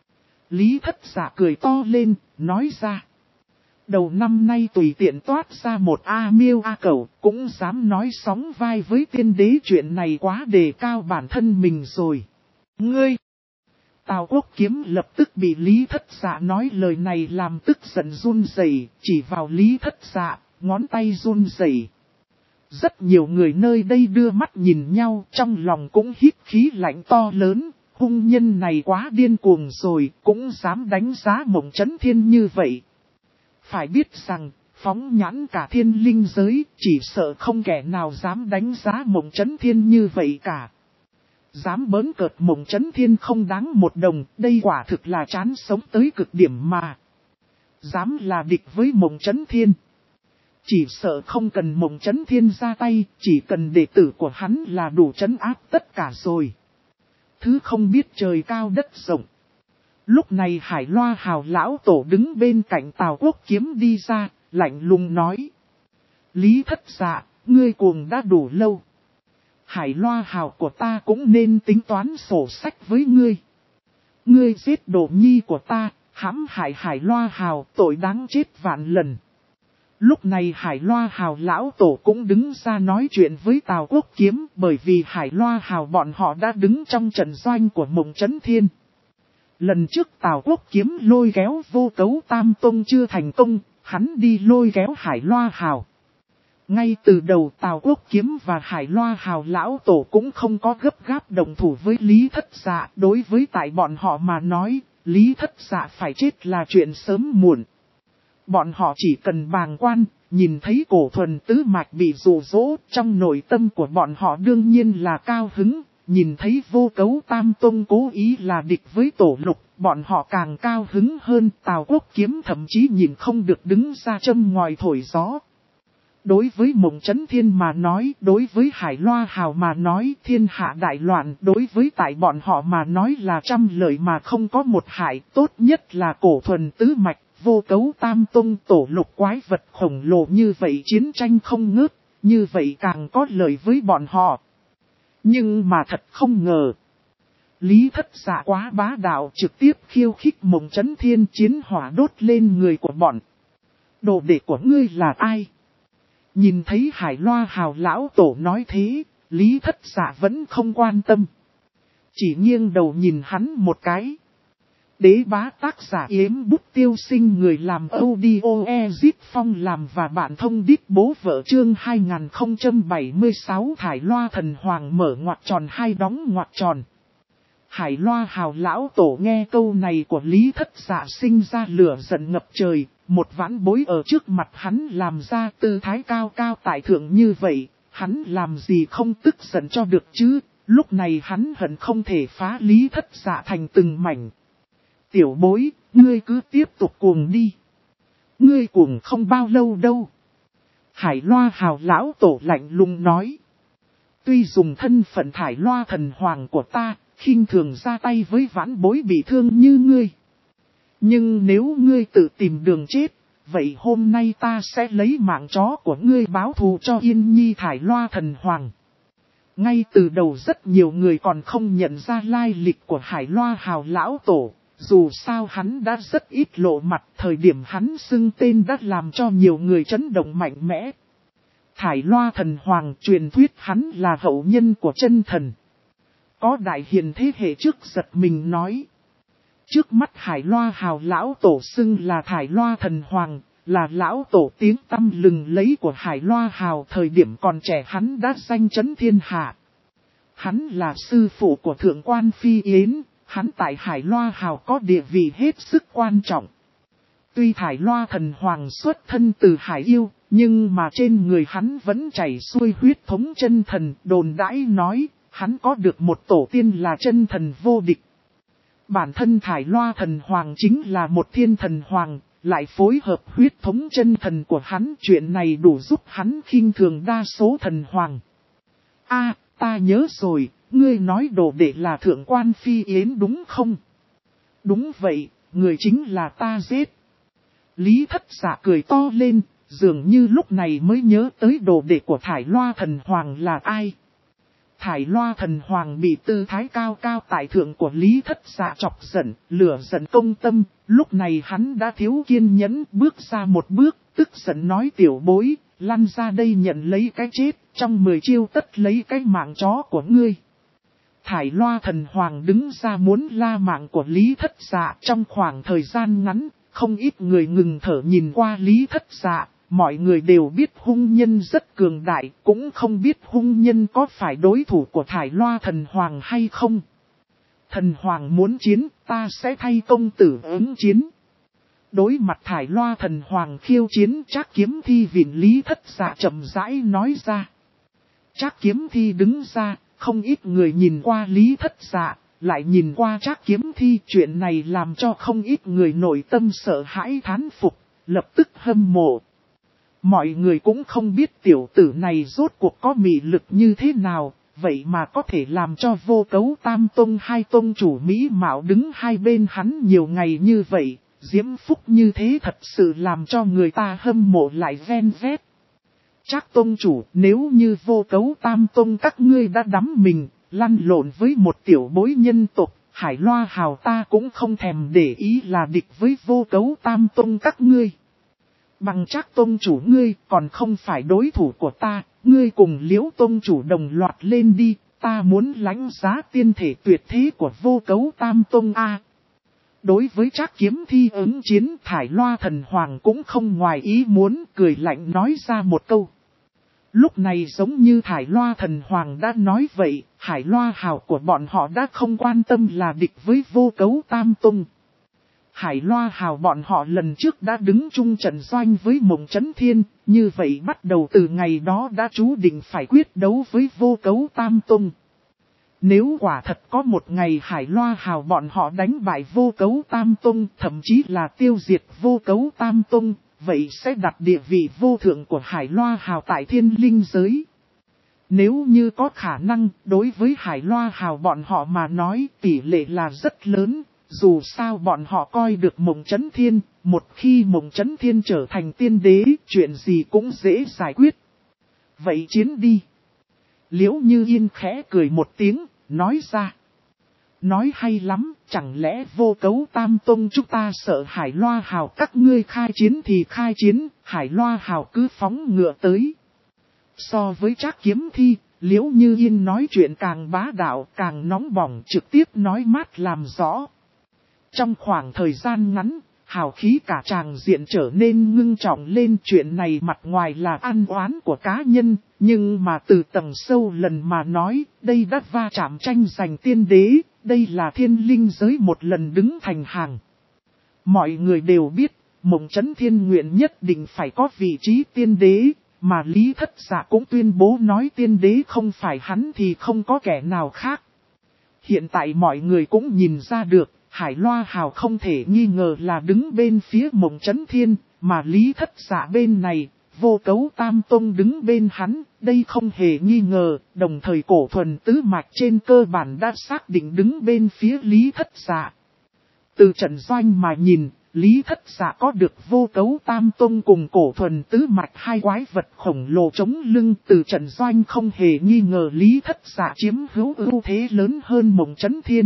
Lý Thất Dạ cười to lên, nói ra. Đầu năm nay tùy tiện toát ra một A miêu A cẩu, cũng dám nói sóng vai với tiên đế, chuyện này quá đề cao bản thân mình rồi. Ngươi! Tào Quốc Kiếm lập tức bị Lý Thất Dạ nói lời này làm tức giận run rẩy, chỉ vào Lý Thất Dạ, ngón tay run rẩy. Rất nhiều người nơi đây đưa mắt nhìn nhau, trong lòng cũng hít khí lạnh to lớn, hung nhân này quá điên cuồng rồi, cũng dám đánh giá Mộng Chấn Thiên như vậy. Phải biết rằng, phóng nhãn cả thiên linh giới, chỉ sợ không kẻ nào dám đánh giá Mộng Chấn Thiên như vậy cả. Dám bỡn cợt Mộng Chấn Thiên không đáng một đồng, đây quả thực là chán sống tới cực điểm mà. Dám là địch với Mộng Chấn Thiên. Chỉ sợ không cần Mộng Chấn Thiên ra tay, chỉ cần đệ tử của hắn là đủ trấn áp tất cả rồi. Thứ không biết trời cao đất rộng. Lúc này Hải Loa Hào lão tổ đứng bên cạnh Tào Quốc Kiếm đi ra, lạnh lùng nói. Lý Thất Dạ, ngươi cuồng đã đủ lâu. Hải Loa Hào của ta cũng nên tính toán sổ sách với ngươi. Ngươi giết đồ nhi của ta, hãm hại Hải Loa Hào, tội đáng chết vạn lần. Lúc này Hải Loa Hào lão tổ cũng đứng ra nói chuyện với Tào Quốc Kiếm, bởi vì Hải Loa Hào bọn họ đã đứng trong trận doanh của Mộng Chấn Thiên. Lần trước Tào Quốc Kiếm lôi kéo Vô Cấu Tam Tông chưa thành công, hắn đi lôi kéo Hải Loa Hào. Ngay từ đầu Tào Quốc Kiếm và Hải Loa Hào lão tổ cũng không có gấp gáp đồng thủ với Lý Thất Dạ. Đối với tại bọn họ mà nói, Lý Thất Dạ phải chết là chuyện sớm muộn. Bọn họ chỉ cần bàng quan, nhìn thấy Cổ Thuần tứ mạch bị dụ dỗ, trong nội tâm của bọn họ đương nhiên là cao hứng. Nhìn thấy Vô Cấu Tam Tông cố ý là địch với Tổ Lục, bọn họ càng cao hứng hơn. Tào Quốc Kiếm thậm chí nhìn không được đứng ra châm ngòi thổi gió. Đối với Mộng Chấn Thiên mà nói, đối với Hải Loa Hào mà nói, thiên hạ đại loạn, đối với tại bọn họ mà nói là trăm lợi mà không có một hại, tốt nhất là Cổ Thuần tứ mạch, Vô Cấu Tam Tông, Tổ Lục quái vật khổng lồ như vậy chiến tranh không ngớt, như vậy càng có lợi với bọn họ. Nhưng mà thật không ngờ, Lý Thất Dạ quá bá đạo, trực tiếp khiêu khích Mộng Chấn Thiên, chiến hỏa đốt lên người của bọn. Đồ đệ của ngươi là ai? Nhìn thấy Hải Loa Hào lão tổ nói thế, Lý Thất Dạ vẫn không quan tâm. Chỉ nghiêng đầu nhìn hắn một cái. Đế bá tác giả Yếm Bút Tiêu Sinh, người làm audio Ezip Phong làm và bạn thông đít bố vợ chương 2076 Hải Loa Thần Hoàng mở ngoặc tròn hai đóng ngoặc tròn. Hải Loa Hào lão tổ nghe câu này của Lý Thất Dạ sinh ra lửa giận ngập trời, một vãn bối ở trước mặt hắn làm ra tư thái cao cao tại thượng như vậy, hắn làm gì không tức giận cho được chứ, lúc này hắn hận không thể phá Lý Thất Dạ thành từng mảnh. Tiểu bối, ngươi cứ tiếp tục cuồng đi. Ngươi cuồng không bao lâu đâu. Hải Loa Hào lão tổ lạnh lùng nói. Tuy dùng thân phận Hải Loa Thần Hoàng của ta, khinh thường ra tay với vãn bối bị thương như ngươi. Nhưng nếu ngươi tự tìm đường chết, vậy hôm nay ta sẽ lấy mạng chó của ngươi báo thù cho Yên Nhi Hải Loa Thần Hoàng. Ngay từ đầu rất nhiều người còn không nhận ra lai lịch của Hải Loa Hào lão tổ. Dù sao hắn đã rất ít lộ mặt, thời điểm hắn xưng tên đã làm cho nhiều người chấn động mạnh mẽ. Hải Loa Thần Hoàng truyền thuyết hắn là hậu nhân của chân thần. Có đại hiền thế hệ trước giật mình nói. Trước mắt Hải Loa Hào lão tổ xưng là Hải Loa Thần Hoàng, là lão tổ tiếng tăm lừng lấy của Hải Loa Hào. Thời điểm còn trẻ hắn đã danh chấn thiên hạ. Hắn là sư phụ của Thượng quan Phi Yến. Hắn tại Hải Loa Hào có địa vị hết sức quan trọng. Tuy Hải Loa Thần Hoàng xuất thân từ Hải Yêu, nhưng mà trên người hắn vẫn chảy xuôi huyết thống chân thần. Đồn đãi nói, hắn có được một tổ tiên là chân thần vô địch. Bản thân Hải Loa Thần Hoàng chính là một thiên thần hoàng, lại phối hợp huyết thống chân thần của hắn. Chuyện này đủ giúp hắn khinh thường đa số thần hoàng. Ta nhớ rồi. Ngươi nói đồ đệ là Thượng quan Phi Yến đúng không? Đúng vậy, người chính là ta giết. Lý Thất Dạ cười to lên, dường như lúc này mới nhớ tới đồ đệ của Hải Loa Thần Hoàng là ai. Hải Loa Thần Hoàng bị tư thái cao cao tại thượng của Lý Thất Dạ chọc giận, lửa giận công tâm. Lúc này hắn đã thiếu kiên nhẫn, bước ra một bước, tức giận nói tiểu bối, lăn ra đây nhận lấy cái chết, trong 10 chiêu tất lấy cái mạng chó của ngươi. Hải Loa Thần Hoàng đứng ra muốn la mạng của Lý Thất Dạ. Trong khoảng thời gian ngắn, không ít người ngừng thở nhìn qua Lý Thất Dạ. Mọi người đều biết hung nhân rất cường đại, cũng không biết hung nhân có phải đối thủ của Hải Loa Thần Hoàng hay không. Thần Hoàng muốn chiến, ta sẽ thay công tử ứng chiến. Đối mặt Hải Loa Thần Hoàng khiêu chiến, Trác Kiếm Thi vịn Lý Thất Dạ chậm rãi nói ra. Trác Kiếm Thi đứng ra. Không ít người nhìn qua Lý Thất Dạ, lại nhìn qua Trác Kiếm Thi. Chuyện này làm cho không ít người nội tâm sợ hãi thán phục, lập tức hâm mộ. Mọi người cũng không biết tiểu tử này rốt cuộc có mị lực như thế nào, vậy mà có thể làm cho Vô Cấu Tam Tông hai tông chủ mỹ mạo đứng hai bên hắn nhiều ngày như vậy. Diễm phúc như thế thật sự làm cho người ta hâm mộ lại ven vét. Trác tông chủ, nếu như Vô Cấu Tam Tông các ngươi đã đắm mình, lăn lộn với một tiểu bối nhân tộc, Hải Loa Hào ta cũng không thèm để ý là địch với Vô Cấu Tam Tông các ngươi. Bằng Trác tông chủ ngươi còn không phải đối thủ của ta, ngươi cùng Liễu tông chủ đồng loạt lên đi, ta muốn lãnh giá tiên thể tuyệt thế của Vô Cấu Tam Tông a. Đối với Trác Kiếm Thi ứng chiến, Thải Loa Thần Hoàng cũng không ngoài ý muốn, cười lạnh nói ra một câu. Lúc này giống như Thải Loa Thần Hoàng đã nói vậy, Hải Loa Hào của bọn họ đã không quan tâm là địch với Vô Cấu Tam Tông. Hải Loa Hào bọn họ lần trước đã đứng chung trận doanh với Mộng Chấn Thiên, như vậy bắt đầu từ ngày đó đã chú định phải quyết đấu với Vô Cấu Tam Tông. Nếu quả thật có một ngày Hải Loa Hào bọn họ đánh bại Vô Cấu Tam Tông, thậm chí là tiêu diệt Vô Cấu Tam Tông, vậy sẽ đặt địa vị vô thượng của Hải Loa Hào tại thiên linh giới. Nếu như có khả năng, đối với Hải Loa Hào bọn họ mà nói tỷ lệ là rất lớn, dù sao bọn họ coi được Mộng Chấn Thiên, một khi Mộng Chấn Thiên trở thành tiên đế, chuyện gì cũng dễ giải quyết. Vậy chiến đi. Liễu Như Yên khẽ cười một tiếng, nói ra. Nói hay lắm, chẳng lẽ Vô Cấu Tam Tông chúng ta sợ Hải Loa Hào các ngươi khai chiến thì khai chiến, Hải Loa Hào cứ phóng ngựa tới. So với Trác Kiếm Thi, Liễu Như Yên nói chuyện càng bá đạo, càng nóng bỏng, trực tiếp nói mát làm rõ. Trong khoảng thời gian ngắn, hào khí cả tràng diện trở nên ngưng trọng lên. Chuyện này mặt ngoài là ăn oán của cá nhân, nhưng mà từ tầng sâu lần mà nói, đây đã va chạm tranh giành tiên đế, đây là thiên linh giới một lần đứng thành hàng. Mọi người đều biết, Mộng Chấn Thiên nguyện nhất định phải có vị trí tiên đế, mà Lý Thất Dạ cũng tuyên bố nói tiên đế không phải hắn thì không có kẻ nào khác. Hiện tại mọi người cũng nhìn ra được, Hải Loa Hào không thể nghi ngờ là đứng bên phía Mộng Chấn Thiên, mà Lý Thất Dạ bên này, Vô Cấu Tam Tông đứng bên hắn, đây không hề nghi ngờ, đồng thời Cổ Thuần tứ mạch trên cơ bản đã xác định đứng bên phía Lý Thất Dạ. Từ trận doanh mà nhìn, Lý Thất Dạ có được Vô Cấu Tam Tông cùng Cổ Thuần tứ mạch hai quái vật khổng lồ chống lưng, từ trận doanh không hề nghi ngờ Lý Thất Dạ chiếm hữu ưu thế lớn hơn Mộng Chấn Thiên.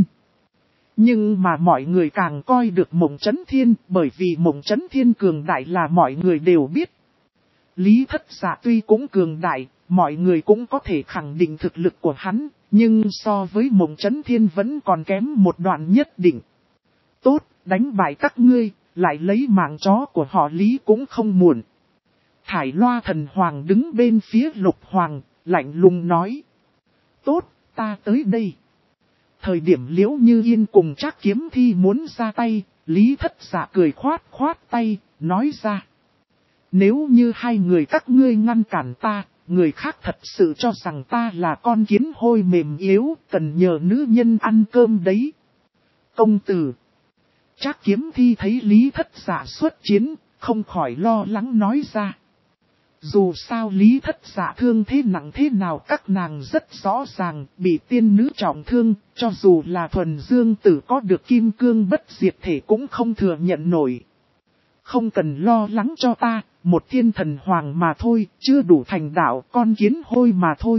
Nhưng mà mọi người càng coi được Mộng Chấn Thiên, bởi vì Mộng Chấn Thiên cường đại là mọi người đều biết. Lý Thất Dạ tuy cũng cường đại, mọi người cũng có thể khẳng định thực lực của hắn, nhưng so với Mộng Chấn Thiên vẫn còn kém một đoạn nhất định. Tốt, đánh bại các ngươi, lại lấy mạng chó của họ Lý cũng không muộn. Thải Loa Thần Hoàng đứng bên phía Lục Hoàng, lạnh lùng nói. Tốt, ta tới đây. Thời điểm Liễu Như Yên cùng Trác Kiếm Thi muốn ra tay, Lý Thất Dạ cười khoát khoát tay, nói ra. Nếu như hai người các ngươi ngăn cản ta, người khác thật sự cho rằng ta là con kiến hôi mềm yếu, cần nhờ nữ nhân ăn cơm đấy. Công tử. Trác Kiếm Thi thấy Lý Thất Dạ xuất chiến, không khỏi lo lắng nói ra. Dù sao Lý Thất Dạ thương thế nặng thế nào các nàng rất rõ ràng, bị tiên nữ trọng thương, cho dù là Thuần Dương Tử có được kim cương bất diệt thể cũng không thừa nhận nổi. Không cần lo lắng cho ta, một thiên thần hoàng mà thôi, chưa đủ thành đạo, con kiến hôi mà thôi.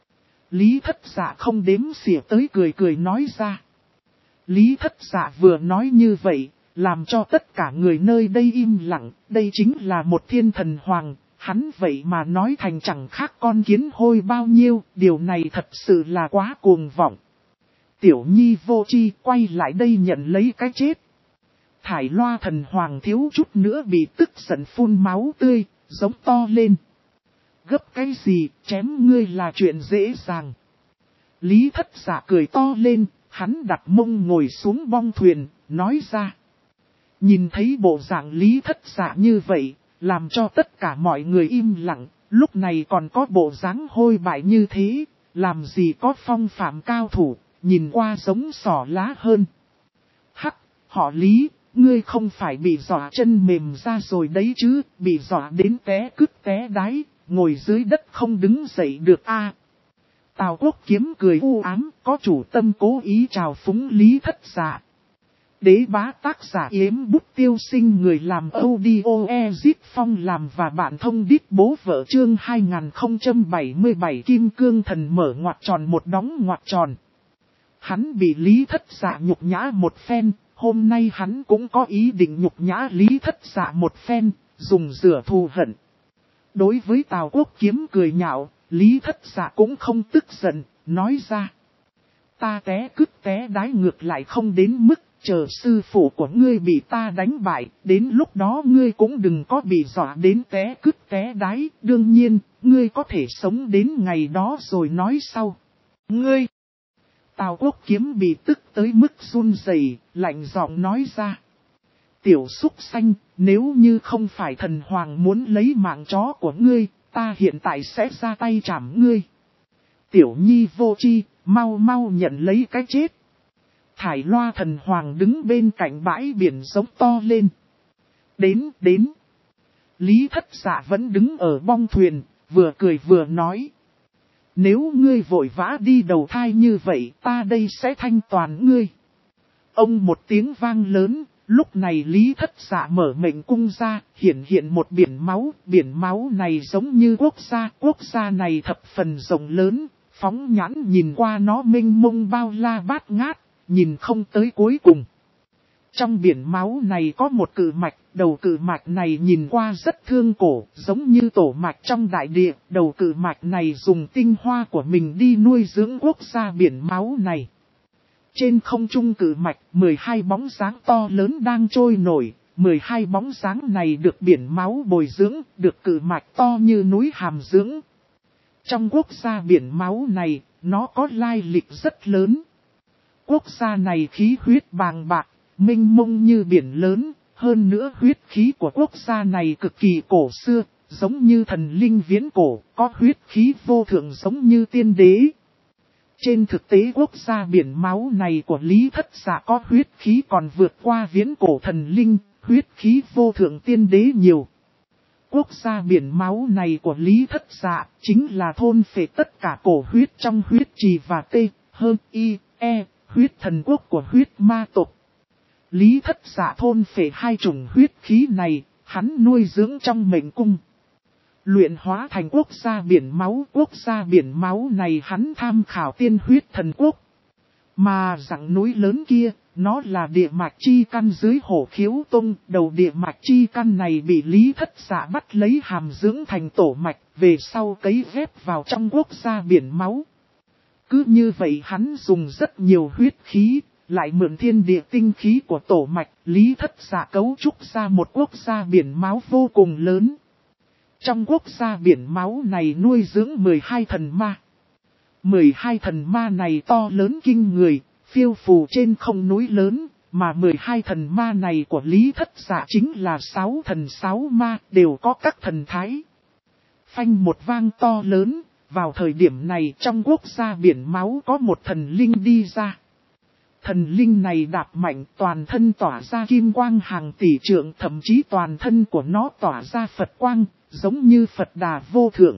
Lý Thất Dạ không đếm xỉa tới cười cười nói ra. Lý Thất Dạ vừa nói như vậy, làm cho tất cả người nơi đây im lặng, đây chính là một thiên thần hoàng. Hắn vậy mà nói thành chẳng khác con kiến hôi bao nhiêu, điều này thật sự là quá cuồng vọng. Tiểu Nhi vô tri quay lại đây nhận lấy cái chết. Thải Loa Thần Hoàng thiếu chút nữa bị tức giận phun máu tươi, giống to lên. Gấp cái gì, chém ngươi là chuyện dễ dàng. Lý Thất Dạ cười to lên, hắn đặt mông ngồi xuống bong thuyền, nói ra. Nhìn thấy bộ dạng Lý Thất Dạ như vậy, làm cho tất cả mọi người im lặng, lúc này còn có bộ dáng hôi bại như thế, làm gì có phong phạm cao thủ, nhìn qua giống sỏ lá hơn. Hắc, họ Lý, ngươi không phải bị dọa chân mềm ra rồi đấy chứ, bị dọa đến té cứt té đáy, ngồi dưới đất không đứng dậy được a. Tào Quốc Kiếm cười u ám, có chủ tâm cố ý trào phúng Lý Thất Dạ. Đế bá tác giả Yếm Bút Tiêu Sinh, người làm audio Ezip Phong làm và bạn thông đít bố vợ. Chương 2077 Kim Cương Thần mở ngoặc tròn một đóng ngoặc tròn. Hắn bị Lý Thất Dạ nhục nhã một phen, hôm nay hắn cũng có ý định nhục nhã Lý Thất Dạ một phen, dùng rửa thù hận. Đối với Tào Quốc Kiếm cười nhạo, Lý Thất Dạ cũng không tức giận, nói ra. Ta té cứt té đái ngược lại không đến mức, chờ sư phụ của ngươi bị ta đánh bại, đến lúc đó ngươi cũng đừng có bị dọa đến té cứt té đái, đương nhiên, ngươi có thể sống đến ngày đó rồi nói sau. Ngươi! Tào Quốc Kiếm bị tức tới mức run rẩy, lạnh giọng nói ra. Tiểu súc xanh, nếu như không phải thần hoàng muốn lấy mạng chó của ngươi, ta hiện tại sẽ ra tay trảm ngươi. Tiểu nhi vô tri, mau mau nhận lấy cái chết. Thải Loa thần hoàng đứng bên cạnh bãi biển giống to lên. Đến. Lý Thất Dạ vẫn đứng ở bong thuyền, vừa cười vừa nói. Nếu ngươi vội vã đi đầu thai như vậy, ta đây sẽ thanh toàn ngươi. Ông một tiếng vang lớn, lúc này Lý Thất Dạ mở mệnh cung ra, hiện một biển máu này giống như quốc gia này thập phần rộng lớn, phóng nhãn nhìn qua nó mênh mông bao la bát ngát, nhìn không tới cuối cùng. Trong biển máu này có một cự mạch, đầu cự mạch này nhìn qua rất thương cổ, giống như tổ mạch trong đại địa, đầu cự mạch này dùng tinh hoa của mình đi nuôi dưỡng quốc gia biển máu này. Trên không trung cự mạch, 12 bóng dáng to lớn đang trôi nổi, 12 bóng dáng này được biển máu bồi dưỡng, được cự mạch to như núi hàm dưỡng. Trong quốc gia biển máu này, nó có lai lịch rất lớn. Quốc gia này khí huyết bàng bạc, mênh mông như biển lớn, hơn nữa huyết khí của quốc gia này cực kỳ cổ xưa, giống như thần linh viễn cổ, có huyết khí vô thượng giống như tiên đế. Trên thực tế quốc gia biển máu này của Lý Thất Dạ có huyết khí còn vượt qua viễn cổ thần linh, huyết khí vô thượng tiên đế nhiều. Quốc gia biển máu này của Lý Thất Dạ chính là thôn phệ tất cả cổ huyết trong huyết trì và huyết thần quốc của huyết ma tộc. Lý Thất Dạ thôn phệ hai chủng huyết khí này, hắn nuôi dưỡng trong mệnh cung. Luyện hóa thành quốc gia biển máu này hắn tham khảo tiên huyết thần quốc. Mà dặng núi lớn kia, nó là địa mạch chi căn dưới Hổ Khiếu Tông, đầu địa mạch chi căn này bị Lý Thất Dạ bắt lấy hàm dưỡng thành tổ mạch, về sau cấy ghép vào trong quốc gia biển máu. Cứ như vậy hắn dùng rất nhiều huyết khí, lại mượn thiên địa tinh khí của tổ mạch, Lý Thất Dạ cấu trúc ra một quốc gia biển máu vô cùng lớn. Trong quốc gia biển máu này nuôi dưỡng 12 thần ma. 12 thần ma này to lớn kinh người, phiêu phù trên không núi lớn, mà 12 thần ma này của Lý Thất Dạ chính là 6 thần 6 ma, đều có các thần thái. Phanh một vang to lớn, vào thời điểm này trong quốc gia biển máu có một thần linh đi ra. Thần linh này đạp mạnh toàn thân tỏa ra kim quang hàng tỷ trượng, thậm chí toàn thân của nó tỏa ra Phật quang, giống như Phật Đà vô thượng.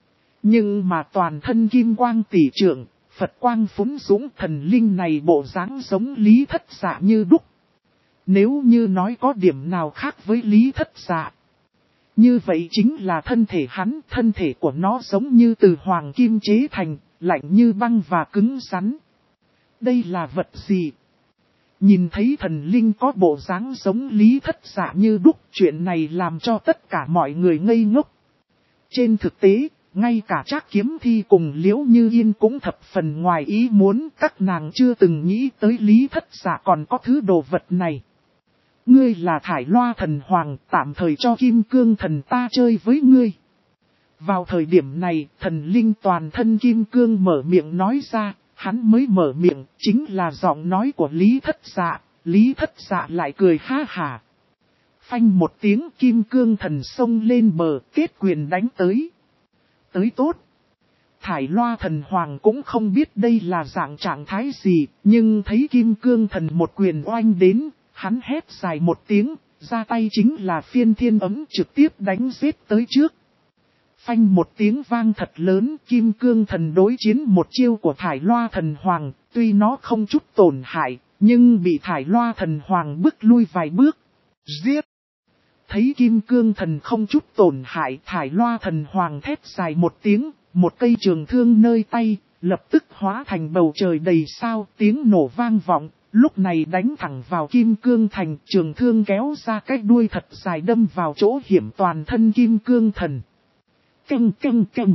Nhưng mà toàn thân kim quang tỷ trượng, Phật quang phúng dũng, thần linh này bộ dáng giống Lý Thất Dạ như đúc. Nếu như nói có điểm nào khác với Lý Thất Dạ, như vậy chính là thân thể hắn, thân thể của nó giống như từ hoàng kim chế thành, lạnh như băng và cứng rắn. Đây là vật gì? Nhìn thấy thần linh có bộ dáng giống Lý Thất Dạ như đúc, chuyện này làm cho tất cả mọi người ngây ngốc. Trên thực tế, ngay cả Trác Kiếm Thi cùng Liễu Như Yên cũng thập phần ngoài ý muốn, các nàng chưa từng nghĩ tới Lý Thất Dạ còn có thứ đồ vật này. Ngươi là Thải Loa thần hoàng, tạm thời cho Kim Cương thần ta chơi với ngươi. Vào thời điểm này, thần linh toàn thân Kim Cương mở miệng nói ra, hắn mới mở miệng, chính là giọng nói của Lý Thất Dạ. Lý Thất Dạ lại cười ha hả. Phanh một tiếng, Kim Cương thần xông lên bờ, kết quyền đánh tới. Tới tốt. Thải Loa thần hoàng cũng không biết đây là dạng trạng thái gì, nhưng thấy Kim Cương thần một quyền oanh đến, hắn hét dài một tiếng, ra tay chính là phiên thiên ấm trực tiếp đánh giết tới trước. Phanh một tiếng vang thật lớn, Kim Cương thần đối chiến một chiêu của Thải Loa thần hoàng, tuy nó không chút tổn hại, Nhưng bị Thải Loa Thần Hoàng bước lui vài bước. Giết! Thấy Kim Cương Thần không chút tổn hại, Thải Loa Thần Hoàng thét dài một tiếng, một cây trường thương nơi tay, lập tức hóa thành bầu trời đầy sao, tiếng nổ vang vọng, lúc này đánh thẳng vào Kim Cương Thành, trường thương kéo ra cái đuôi thật dài đâm vào chỗ hiểm toàn thân Kim Cương Thần. Căng căng căng.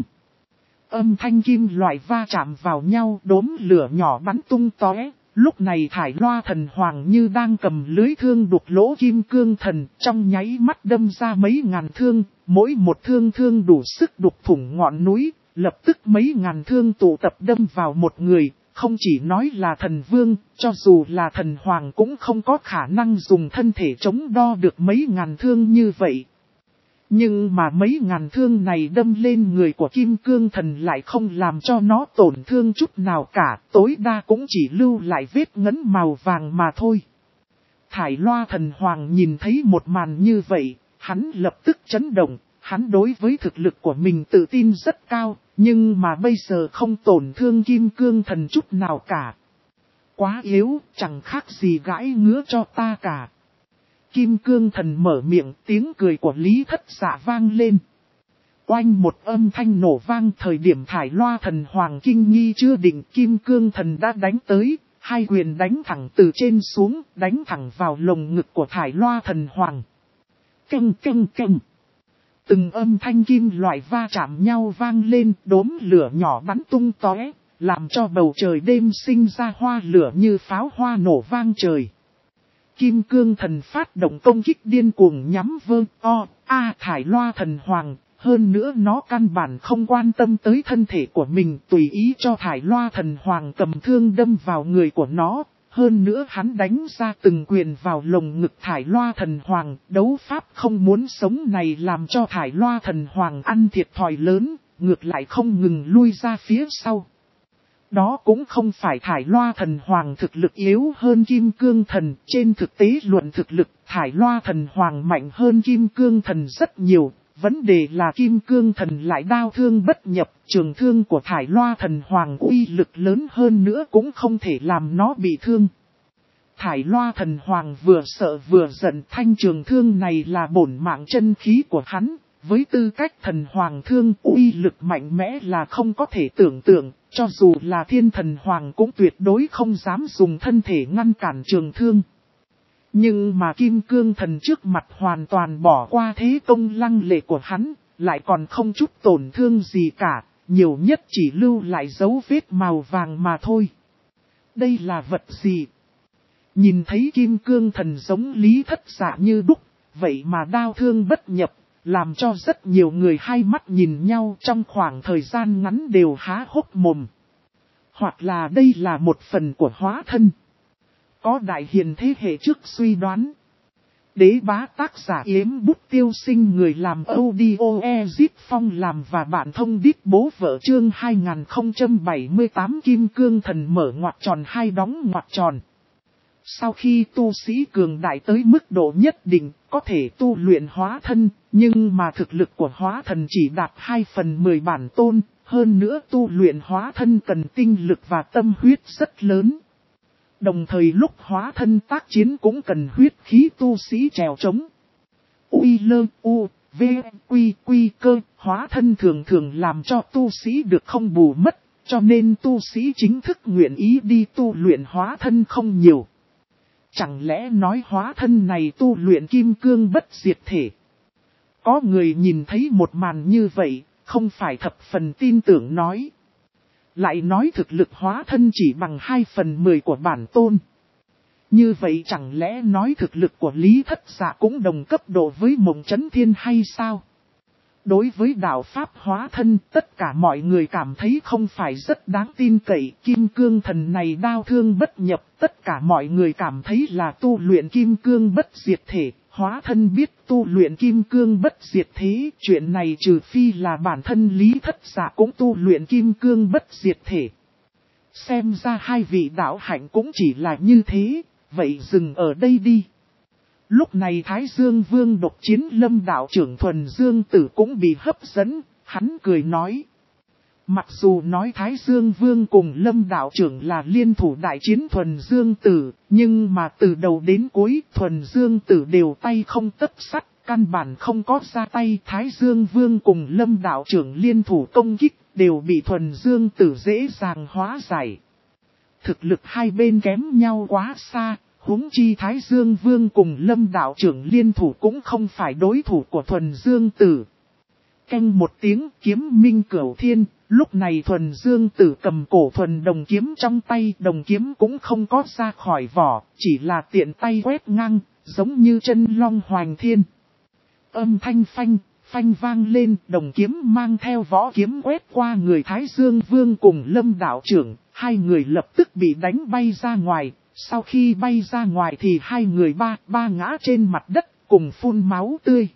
Âm thanh kim loại va chạm vào nhau, đốm lửa nhỏ bắn tung tóe. Lúc này Thải Loa Thần Hoàng như đang cầm lưới thương đục lỗ Kim Cương Thần, trong nháy mắt đâm ra mấy ngàn thương, mỗi một thương đủ sức đục thủng ngọn núi, lập tức mấy ngàn thương tụ tập đâm vào một người, không chỉ nói là thần vương, cho dù là thần hoàng cũng không có khả năng dùng thân thể chống đo được mấy ngàn thương như vậy. Nhưng mà mấy ngàn thương này đâm lên người của Kim Cương Thần lại không làm cho nó tổn thương chút nào cả, tối đa cũng chỉ lưu lại vết ngấn màu vàng mà thôi. Thải Loa Thần Hoàng nhìn thấy một màn như vậy, hắn lập tức chấn động, hắn đối với thực lực của mình tự tin rất cao, nhưng mà bây giờ không tổn thương Kim Cương Thần chút nào cả. Quá yếu, chẳng khác gì gãi ngứa cho ta cả. Kim Cương Thần mở miệng, tiếng cười của Lý Thất Dạ vang lên. Oanh một âm thanh nổ vang, thời điểm Thải Loa Thần Hoàng kinh nghi chưa định, Kim Cương Thần đã đánh tới, hai quyền đánh thẳng từ trên xuống, đánh thẳng vào lồng ngực của Thải Loa Thần Hoàng. Căng căng căng. Từng âm thanh kim loại va chạm nhau vang lên, đốm lửa nhỏ bắn tung tóe, làm cho bầu trời đêm sinh ra hoa lửa như pháo hoa nổ vang trời. Kim Cương Thần phát động công kích điên cuồng nhắm Thải Loa Thần Hoàng, hơn nữa nó căn bản không quan tâm tới thân thể của mình, tùy ý cho Thải Loa Thần Hoàng cầm thương đâm vào người của nó, hơn nữa hắn đánh ra từng quyền vào lồng ngực Thải Loa Thần Hoàng, đấu pháp không muốn sống này làm cho Thải Loa Thần Hoàng ăn thiệt thòi lớn, ngược lại không ngừng lui ra phía sau. Đó cũng không phải Thải Loa Thần Hoàng thực lực yếu hơn Kim Cương Thần, trên thực tế luận thực lực, Thải Loa Thần Hoàng mạnh hơn Kim Cương Thần rất nhiều, vấn đề là Kim Cương Thần lại đao thương bất nhập, trường thương của Thải Loa Thần Hoàng uy lực lớn hơn nữa cũng không thể làm nó bị thương. Thải Loa Thần Hoàng vừa sợ vừa giận, thanh trường thương này là bổn mạng chân khí của hắn. Với tư cách thần hoàng thương, uy lực mạnh mẽ là không có thể tưởng tượng, cho dù là thiên thần hoàng cũng tuyệt đối không dám dùng thân thể ngăn cản trường thương. Nhưng mà Kim Cương Thần trước mặt hoàn toàn bỏ qua thế công lăng lệ của hắn, lại còn không chút tổn thương gì cả, nhiều nhất chỉ lưu lại dấu vết màu vàng mà thôi. Đây là vật gì? Nhìn thấy Kim Cương Thần giống Lý Thất Dạ như đúc, vậy mà đao thương bất nhập. Làm cho rất nhiều người hai mắt nhìn nhau trong khoảng thời gian ngắn đều há hốc mồm. Hoặc là đây là một phần của hóa thân. Có đại hiền thế hệ trước suy đoán. Đế bá tác giả Yếm Bút Tiêu Sinh, người làm audio Ezip Phong làm và bạn thông đít bố vợ chương 2078 Kim Cương Thần mở ngoặc tròn hai đóng ngoặc tròn. Sau khi tu sĩ cường đại tới mức độ nhất định, có thể tu luyện hóa thân, nhưng mà thực lực của hóa thần chỉ đạt 2/10 bản tôn, hơn nữa tu luyện hóa thân cần tinh lực và tâm huyết rất lớn. Đồng thời lúc hóa thân tác chiến cũng cần huyết khí tu sĩ trèo trống. Uy lơ u, v, quy cơ, hóa thân thường thường làm cho tu sĩ được không bù mất, cho nên tu sĩ chính thức nguyện ý đi tu luyện hóa thân không nhiều. Chẳng lẽ nói hóa thân này tu luyện kim cương bất diệt thể? Có người nhìn thấy một màn như vậy, không phải thập phần tin tưởng nói. Lại nói thực lực hóa thân chỉ bằng 2/10 của bản tôn. Như vậy chẳng lẽ nói thực lực của Lý Thất Dạ cũng đồng cấp độ với Mộng Chấn Thiên hay sao? Đối với đạo pháp hóa thân, tất cả mọi người cảm thấy không phải rất đáng tin cậy. Kim Cương Thần này đao thương bất nhập, tất cả mọi người cảm thấy là tu luyện kim cương bất diệt thể. Hóa thân biết tu luyện kim cương bất diệt thế, chuyện này trừ phi là bản thân Lý Thất Dạ cũng tu luyện kim cương bất diệt thể. Xem ra hai vị đạo hạnh cũng chỉ là như thế, vậy dừng ở đây đi. Lúc này Thái Dương Vương độc chiến Lâm đạo trưởng Thuần Dương Tử cũng bị hấp dẫn, hắn cười nói. Mặc dù nói Thái Dương Vương cùng Lâm đạo trưởng là liên thủ đại chiến Thuần Dương Tử, nhưng mà từ đầu đến cuối Thuần Dương Tử đều tay không tấc sắt, căn bản không có ra tay. Thái Dương Vương cùng Lâm đạo trưởng liên thủ công kích, đều bị Thuần Dương Tử dễ dàng hóa giải. Thực lực hai bên kém nhau quá xa, huống chi Thái Dương Vương cùng Lâm đạo trưởng liên thủ cũng không phải đối thủ của Thuần Dương Tử. Canh một tiếng kiếm minh cửu thiên, lúc này Thuần Dương Tử cầm cổ thuần đồng kiếm trong tay, đồng kiếm cũng không có ra khỏi vỏ, chỉ là tiện tay quét ngang, giống như chân long hoành thiên. Âm thanh phanh vang lên, đồng kiếm mang theo võ kiếm quét qua người Thái Dương Vương cùng Lâm đạo trưởng, hai người lập tức bị đánh bay ra ngoài, sau khi bay ra ngoài thì hai người ba ngã trên mặt đất, cùng phun máu tươi.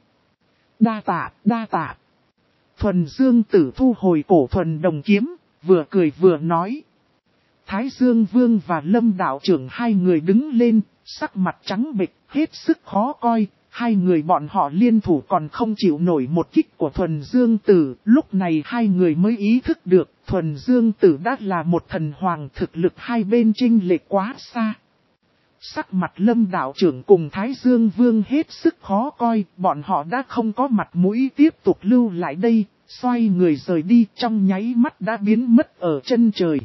Đa tạ. Thuần Dương Tử thu hồi cổ thuần đồng kiếm, vừa cười vừa nói. Thái Dương Vương và Lâm đạo trưởng hai người đứng lên, sắc mặt trắng bệch, hết sức khó coi. Hai người bọn họ liên thủ còn không chịu nổi một kích của Thuần Dương Tử, lúc này hai người mới ý thức được Thuần Dương Tử đã là một thần hoàng, thực lực hai bên chênh lệch quá xa. Sắc mặt Lâm đạo trưởng cùng Thái Dương Vương hết sức khó coi, bọn họ đã không có mặt mũi tiếp tục lưu lại đây, xoay người rời đi, trong nháy mắt đã biến mất ở chân trời.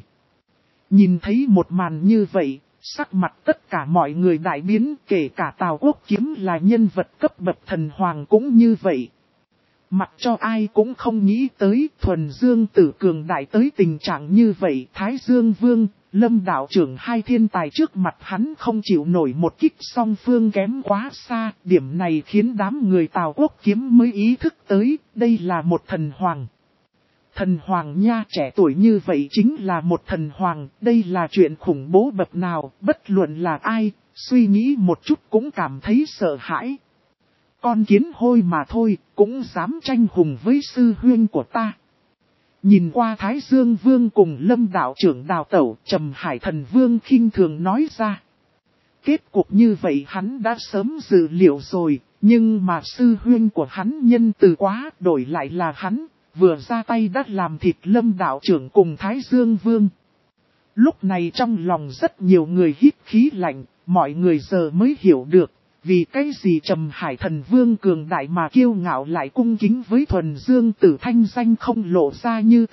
Nhìn thấy một màn như vậy, sắc mặt tất cả mọi người đại biến, kể cả Tào Quốc Kiếm là nhân vật cấp bậc thần hoàng cũng như vậy. Mặc cho ai cũng không nghĩ tới Thuần Dương Tử cường đại tới tình trạng như vậy. Thái Dương Vương, Lâm đạo trưởng hai thiên tài trước mặt hắn không chịu nổi một kích, song phương kém quá xa. Điểm này khiến đám người Tào Quốc Kiếm mới ý thức tới, đây là một thần hoàng. Thần hoàng nha, trẻ tuổi như vậy chính là một thần hoàng, đây là chuyện khủng bố bậc nào, bất luận là ai, suy nghĩ một chút cũng cảm thấy sợ hãi. Con kiến hôi mà thôi, cũng dám tranh hùng với sư huynh của ta. Nhìn qua Thái Dương Vương cùng Lâm đạo trưởng đào tẩu, Trầm Hải Thần Vương khinh thường nói ra. Kết cục như vậy hắn đã sớm dự liệu rồi, nhưng mà sư huynh của hắn nhân từ quá, đổi lại là hắn, vừa ra tay đã làm thịt Lâm đạo trưởng cùng Thái Dương Vương. Lúc này trong lòng rất nhiều người hít khí lạnh, mọi người giờ mới hiểu được. Vì cái gì Trầm Hải Thần Vương cường đại mà kiêu ngạo lại cung kính với Thuần Dương Tử, thanh danh không lộ ra như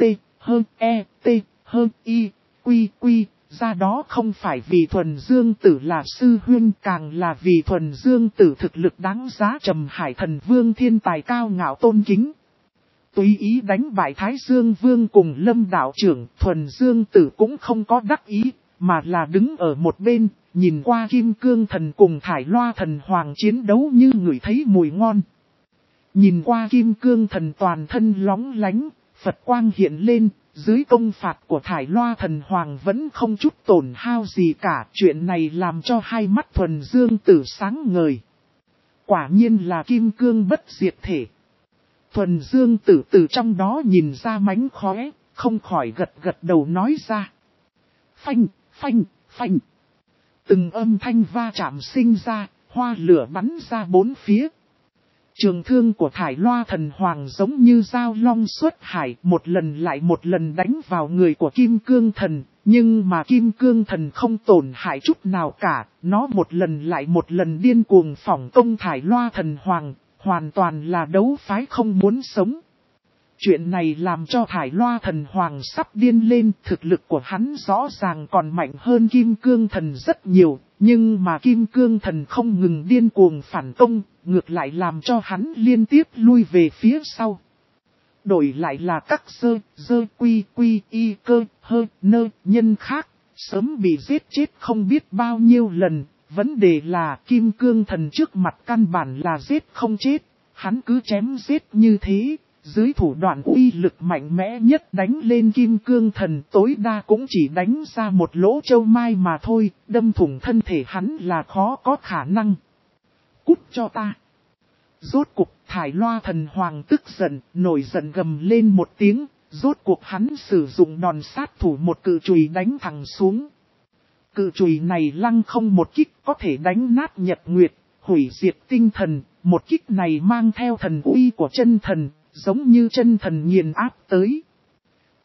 T, ra đó không phải vì Thuần Dương Tử là sư huynh, càng là vì Thuần Dương Tử thực lực đáng giá Trầm Hải Thần Vương thiên tài cao ngạo tôn kính. Tùy ý đánh bại Thái Dương Vương cùng Lâm đạo trưởng, Thuần Dương Tử cũng không có đắc ý, mà là đứng ở một bên. Nhìn qua Kim Cương Thần cùng Thải Loa Thần Hoàng chiến đấu như người thấy mùi ngon. Nhìn qua Kim Cương Thần toàn thân lóng lánh, Phật quang hiện lên, dưới công phạt của Thải Loa Thần Hoàng vẫn không chút tổn hao gì cả. Chuyện này làm cho hai mắt Thuần Dương Tử sáng ngời. Quả nhiên là Kim Cương bất diệt thể. Thuần Dương Tử từ trong đó nhìn ra mánh khóe, không khỏi gật đầu nói ra. Phanh. Từng âm thanh va chạm sinh ra, hoa lửa bắn ra bốn phía. Trường thương của Thải Loa Thần Hoàng giống như dao long xuất hải, một lần lại một lần đánh vào người của Kim Cương Thần. Nhưng mà Kim Cương Thần không tổn hại chút nào cả, nó một lần lại một lần điên cuồng phỏng công Thải Loa Thần Hoàng, hoàn toàn là đấu phái không muốn sống. Chuyện này làm cho Thải Loa Thần Hoàng sắp điên lên, thực lực của hắn rõ ràng còn mạnh hơn Kim Cương Thần rất nhiều, nhưng mà Kim Cương Thần không ngừng điên cuồng phản công, ngược lại làm cho hắn liên tiếp lui về phía sau. Đổi lại là các y cơ nhân khác, sớm bị giết chết không biết bao nhiêu lần, vấn đề là Kim Cương Thần trước mặt căn bản là giết không chết, hắn cứ chém giết như thế. Dưới thủ đoạn uy lực mạnh mẽ nhất đánh lên Kim Cương Thần, tối đa cũng chỉ đánh ra một lỗ châu mai mà thôi, đâm thủng thân thể hắn là khó có khả năng. Cút cho ta. Rốt cuộc Thải Loa Thần Hoàng tức giận, nổi giận gầm lên một tiếng, rốt cuộc hắn sử dụng đòn sát thủ một cự chùy đánh thẳng xuống. Cự chùy này lăng không một kích có thể đánh nát nhật nguyệt, hủy diệt tinh thần, một kích này mang theo thần uy của chân thần. Giống như chân thần nghiền áp tới.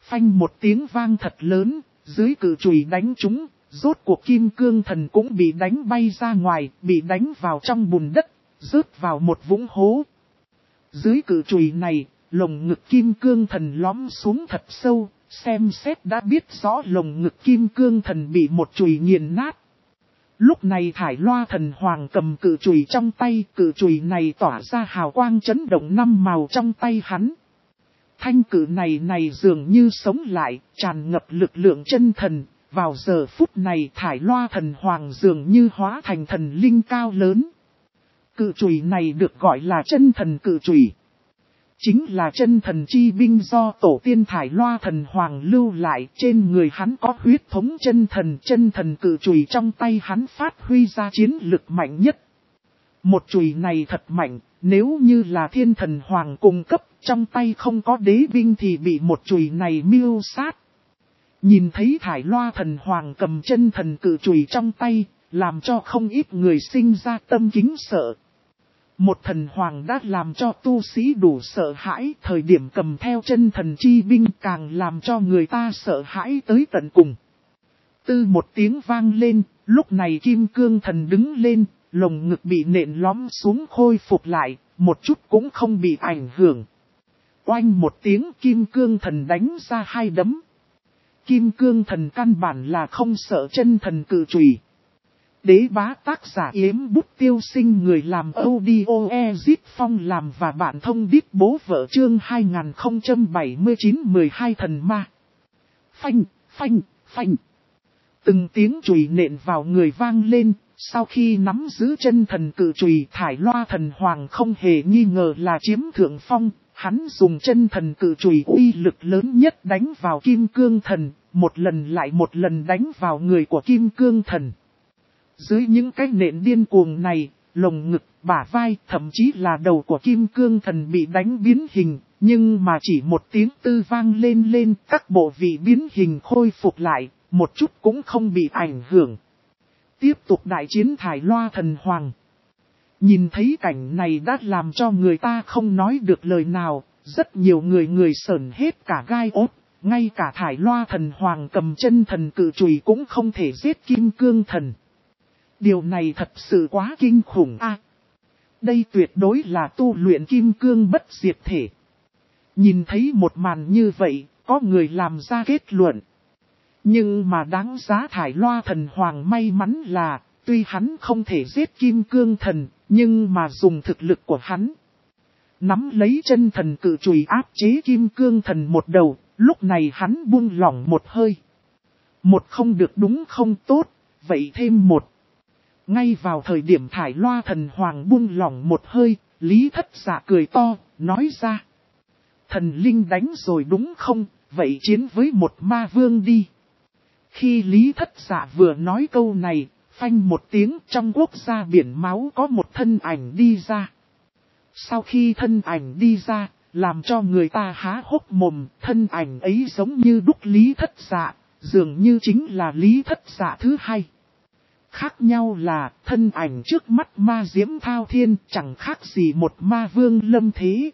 Phanh một tiếng vang thật lớn, dưới cự chùy đánh trúng, rốt cuộc kim cương thần cũng bị đánh bay ra ngoài, bị đánh vào trong bùn đất, rớt vào một vũng hố. Dưới cự chùy này, lồng ngực kim cương thần lõm xuống thật sâu, xem xét đã biết rõ lồng ngực kim cương thần bị một chùy nghiền nát. Lúc này Thải Loa thần hoàng cầm cự chùy trong tay, cự chùy này tỏa ra hào quang chấn động năm màu trong tay hắn. Thanh cự này dường như sống lại, tràn ngập lực lượng chân thần. Vào giờ phút này Thải Loa thần hoàng dường như hóa thành thần linh cao lớn. Cự chùy này được gọi là chân thần cự chùy. Chính là chân thần chi binh do tổ tiên Thải Loa thần hoàng lưu lại, trên người hắn có huyết thống chân thần cự chùy trong tay hắn phát huy ra chiến lực mạnh nhất. Một chùy này thật mạnh, nếu như là thiên thần hoàng cung cấp, trong tay không có đế binh thì bị một chùy này miêu sát. Nhìn thấy Thải Loa thần hoàng cầm chân thần cự chùy trong tay, làm cho không ít người sinh ra tâm kính sợ. Một thần hoàng đã làm cho tu sĩ đủ sợ hãi, thời điểm cầm theo chân thần chi binh càng làm cho người ta sợ hãi tới tận cùng. Tư một tiếng vang lên, lúc này kim cương thần đứng lên, lồng ngực bị nện lõm xuống khôi phục lại, một chút cũng không bị ảnh hưởng. Oanh một tiếng kim cương thần đánh ra hai đấm. Kim cương thần căn bản là không sợ chân thần cự chùy. Đế bá tác giả Yếm Bút Tiêu Sinh, người làm audio Ezip Phong làm và bạn thông đít bố vợ chương 2079 12 thần ma. Phanh, phanh, phanh. Từng tiếng chùy nện vào người vang lên, sau khi nắm giữ chân thần cự chùy, Thải Loa thần hoàng không hề nghi ngờ là chiếm thượng phong. Hắn dùng chân thần cự chùy uy lực lớn nhất đánh vào kim cương thần, một lần lại một lần đánh vào người của kim cương thần. Dưới những cái nện điên cuồng này, lồng ngực, bả vai, thậm chí là đầu của kim cương thần bị đánh biến hình, nhưng mà chỉ một tiếng tư vang lên, các bộ vị biến hình khôi phục lại, một chút cũng không bị ảnh hưởng. Tiếp tục đại chiến Thải Loa thần hoàng. Nhìn thấy cảnh này đã làm cho người ta không nói được lời nào, rất nhiều người sởn hết cả gai ốt, ngay cả Thải Loa thần hoàng cầm chân thần cự chùy cũng không thể giết kim cương thần. Điều này thật sự quá kinh khủng a. Đây tuyệt đối là tu luyện kim cương bất diệt thể. Nhìn thấy một màn như vậy, có người làm ra kết luận. Nhưng mà đáng giá Thải Loa thần hoàng may mắn là, tuy hắn không thể giết kim cương thần, nhưng mà dùng thực lực của hắn. Nắm lấy chân thần cự chùy áp chế kim cương thần một đầu, lúc này hắn buông lỏng một hơi. Một không được đúng không tốt, vậy thêm một. Ngay vào thời điểm Thải Loa thần hoàng buông lỏng một hơi, Lý Thất Dạ cười to, nói ra. Thần linh đánh rồi đúng không, vậy chiến với một ma vương đi. Khi Lý Thất Dạ vừa nói câu này, phanh một tiếng, trong quốc gia biển máu có một thân ảnh đi ra. Sau khi thân ảnh đi ra, làm cho người ta há hốc mồm, thân ảnh ấy giống như đúc Lý Thất Dạ, dường như chính là Lý Thất Dạ thứ hai. Khác nhau là, thân ảnh trước mắt ma diễm thao thiên chẳng khác gì một ma vương lâm thế.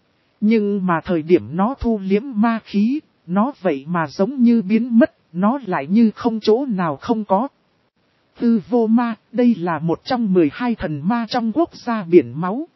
Nhưng mà thời điểm nó thu liếm ma khí, nó vậy mà giống như biến mất, nó lại như không chỗ nào không có. Hư vô ma, đây là một trong 12 thần ma trong quốc gia biển máu.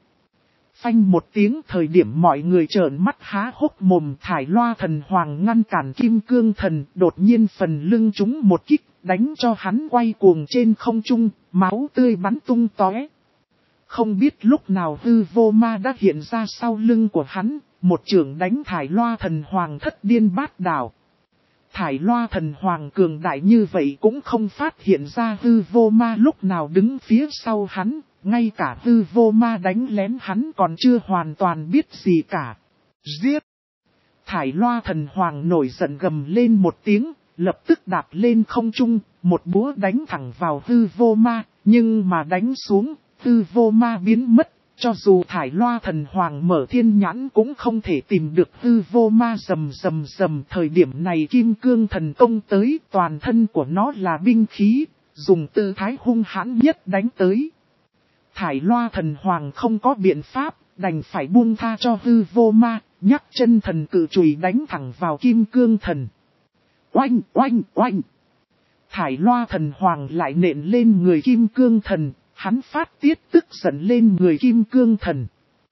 Phanh một tiếng, thời điểm mọi người trợn mắt há hốc mồm, Thải Loa thần hoàng ngăn cản kim cương thần, đột nhiên phần lưng trúng một kích, đánh cho hắn quay cuồng trên không trung, máu tươi bắn tung tóe. Không biết lúc nào hư vô ma đã hiện ra sau lưng của hắn, một chưởng đánh Thải Loa thần hoàng thất điên bát đảo. Thải Loa thần hoàng cường đại như vậy cũng không phát hiện ra hư vô ma lúc nào đứng phía sau hắn, ngay cả hư vô ma đánh lén hắn còn chưa hoàn toàn biết gì cả. Giết! Thải Loa thần hoàng nổi giận gầm lên một tiếng, lập tức đạp lên không trung, một búa đánh thẳng vào hư vô ma, nhưng mà đánh xuống, hư vô ma biến mất. Cho dù Thải Loa thần hoàng mở thiên nhãn cũng không thể tìm được hư vô ma rầm. Thời điểm này kim cương thần công tới, toàn thân của nó là binh khí, dùng tư thái hung hãn nhất đánh tới. Thải Loa thần hoàng không có biện pháp, đành phải buông tha cho hư vô ma, nhắc chân thần cự chùy đánh thẳng vào kim cương thần. Oanh oanh oanh. Thải loa thần hoàng lại nện lên người kim cương thần, hắn phát tiết tức giận lên người kim cương thần.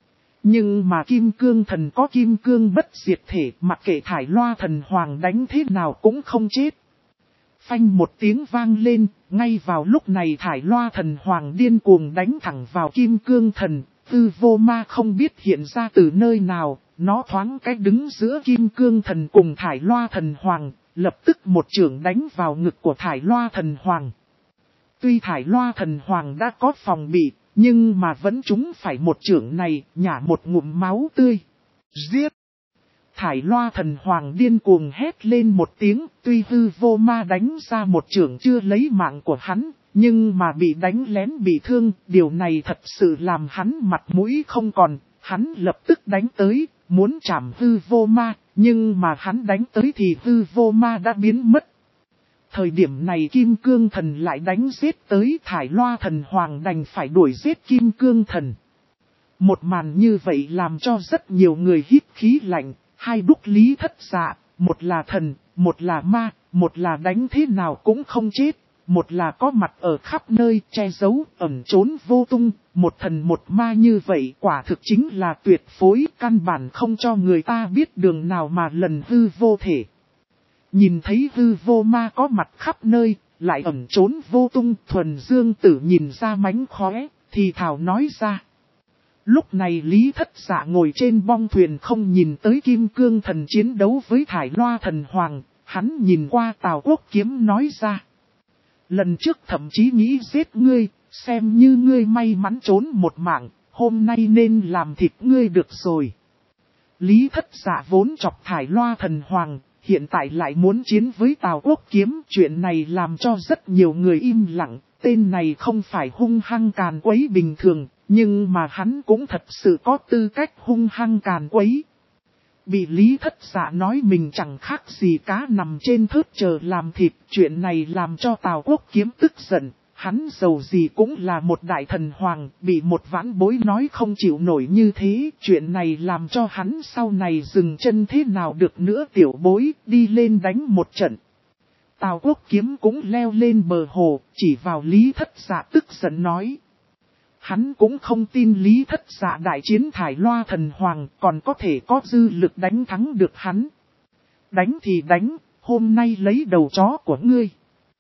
Nhưng mà kim cương thần có kim cương bất diệt thể, mặc kệ thải loa thần hoàng đánh thế nào cũng không chết. Phanh một tiếng vang lên, ngay vào lúc này thải loa thần hoàng điên cuồng đánh thẳng vào kim cương thần, Hư vô ma không biết hiện ra từ nơi nào, nó thoáng cách đứng giữa kim cương thần cùng thải loa thần hoàng, lập tức một chưởng đánh vào ngực của thải loa thần hoàng. Tuy thải loa thần hoàng đã có phòng bị, nhưng mà vẫn trúng phải một chưởng này, nhả một ngụm máu tươi. Giết! Thải loa thần hoàng điên cuồng hét lên một tiếng, tuy hư vô ma đánh ra một chưởng chưa lấy mạng của hắn, nhưng mà bị đánh lén bị thương, điều này thật sự làm hắn mặt mũi không còn, hắn lập tức đánh tới, muốn chảm hư vô ma, nhưng mà hắn đánh tới thì hư vô ma đã biến mất. Thời điểm này kim cương thần lại đánh giết tới, thải loa thần hoàng đành phải đuổi giết kim cương thần. Một màn như vậy làm cho rất nhiều người hít khí lạnh, hai đúc lý thất dạ, một là thần, một là ma, một là đánh thế nào cũng không chết, một là có mặt ở khắp nơi che giấu, ẩn trốn vô tung, một thần một ma như vậy quả thực chính là tuyệt phối, căn bản không cho người ta biết đường nào mà lần hư vô thể. Nhìn thấy hư vô ma có mặt khắp nơi, lại ẩn trốn vô tung, thuần dương tử nhìn ra mánh khóe, thì thảo nói ra. Lúc này Lý Thất Dạ ngồi trên bong thuyền không nhìn tới kim cương thần chiến đấu với thải loa thần hoàng, hắn nhìn qua Tào Quốc Kiếm nói ra. Lần trước thậm chí nghĩ giết ngươi, xem như ngươi may mắn trốn một mạng, hôm nay nên làm thịt ngươi được rồi. Lý Thất Dạ vốn chọc thải loa thần hoàng, hiện tại lại muốn chiến với Tào Quốc Kiếm, chuyện này làm cho rất nhiều người im lặng, tên này không phải hung hăng càn quấy bình thường, nhưng mà hắn cũng thật sự có tư cách hung hăng càn quấy. Bị Lý Thất Dạ nói mình chẳng khác gì cá nằm trên thớt chờ làm thịt, chuyện này làm cho Tào Quốc Kiếm tức giận, hắn dầu gì cũng là một đại thần hoàng, bị một vãn bối nói không chịu nổi như thế, chuyện này làm cho hắn sau này dừng chân thế nào được nữa tiểu bối, đi lên đánh một trận. Tào Quốc Kiếm cũng leo lên bờ hồ, chỉ vào Lý Thất Dạ tức giận nói. Hắn cũng không tin Lý Thất Dạ đại chiến thải loa thần hoàng còn có thể có dư lực đánh thắng được hắn. Đánh thì đánh, hôm nay lấy đầu chó của ngươi.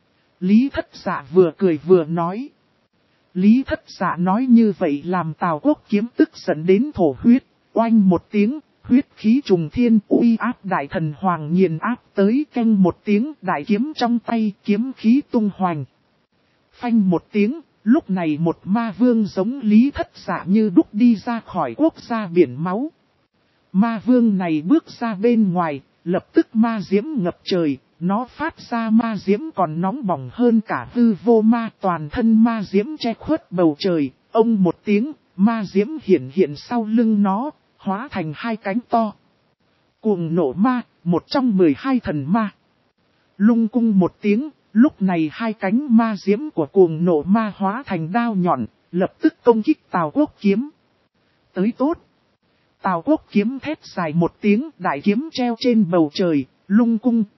Lý Thất Dạ vừa cười vừa nói. Lý Thất Dạ nói như vậy làm Tào Quốc Kiếm tức giận đến thổ huyết, oanh một tiếng, huyết khí trùng thiên uy áp đại thần hoàng nghiền áp tới canh một tiếng đại kiếm trong tay kiếm khí tung hoành. Phanh một tiếng. Lúc này một ma vương giống Lý Thất Dạ như đúc đi ra khỏi quốc gia biển máu. Ma vương này bước ra bên ngoài, lập tức ma diễm ngập trời, nó phát ra ma diễm còn nóng bỏng hơn cả hư vô ma, toàn thân ma diễm che khuất bầu trời, ông một tiếng, ma diễm hiện sau lưng nó, hóa thành hai cánh to. Cuồng nộ ma, một trong 12 thần ma. Lung cung một tiếng. Lúc này hai cánh ma diễm của cuồng nộ ma hóa thành đao nhọn, lập tức công kích Tào Quốc Kiếm. Tới tốt. Tào Quốc Kiếm thét dài một tiếng, đại kiếm treo trên bầu trời, lung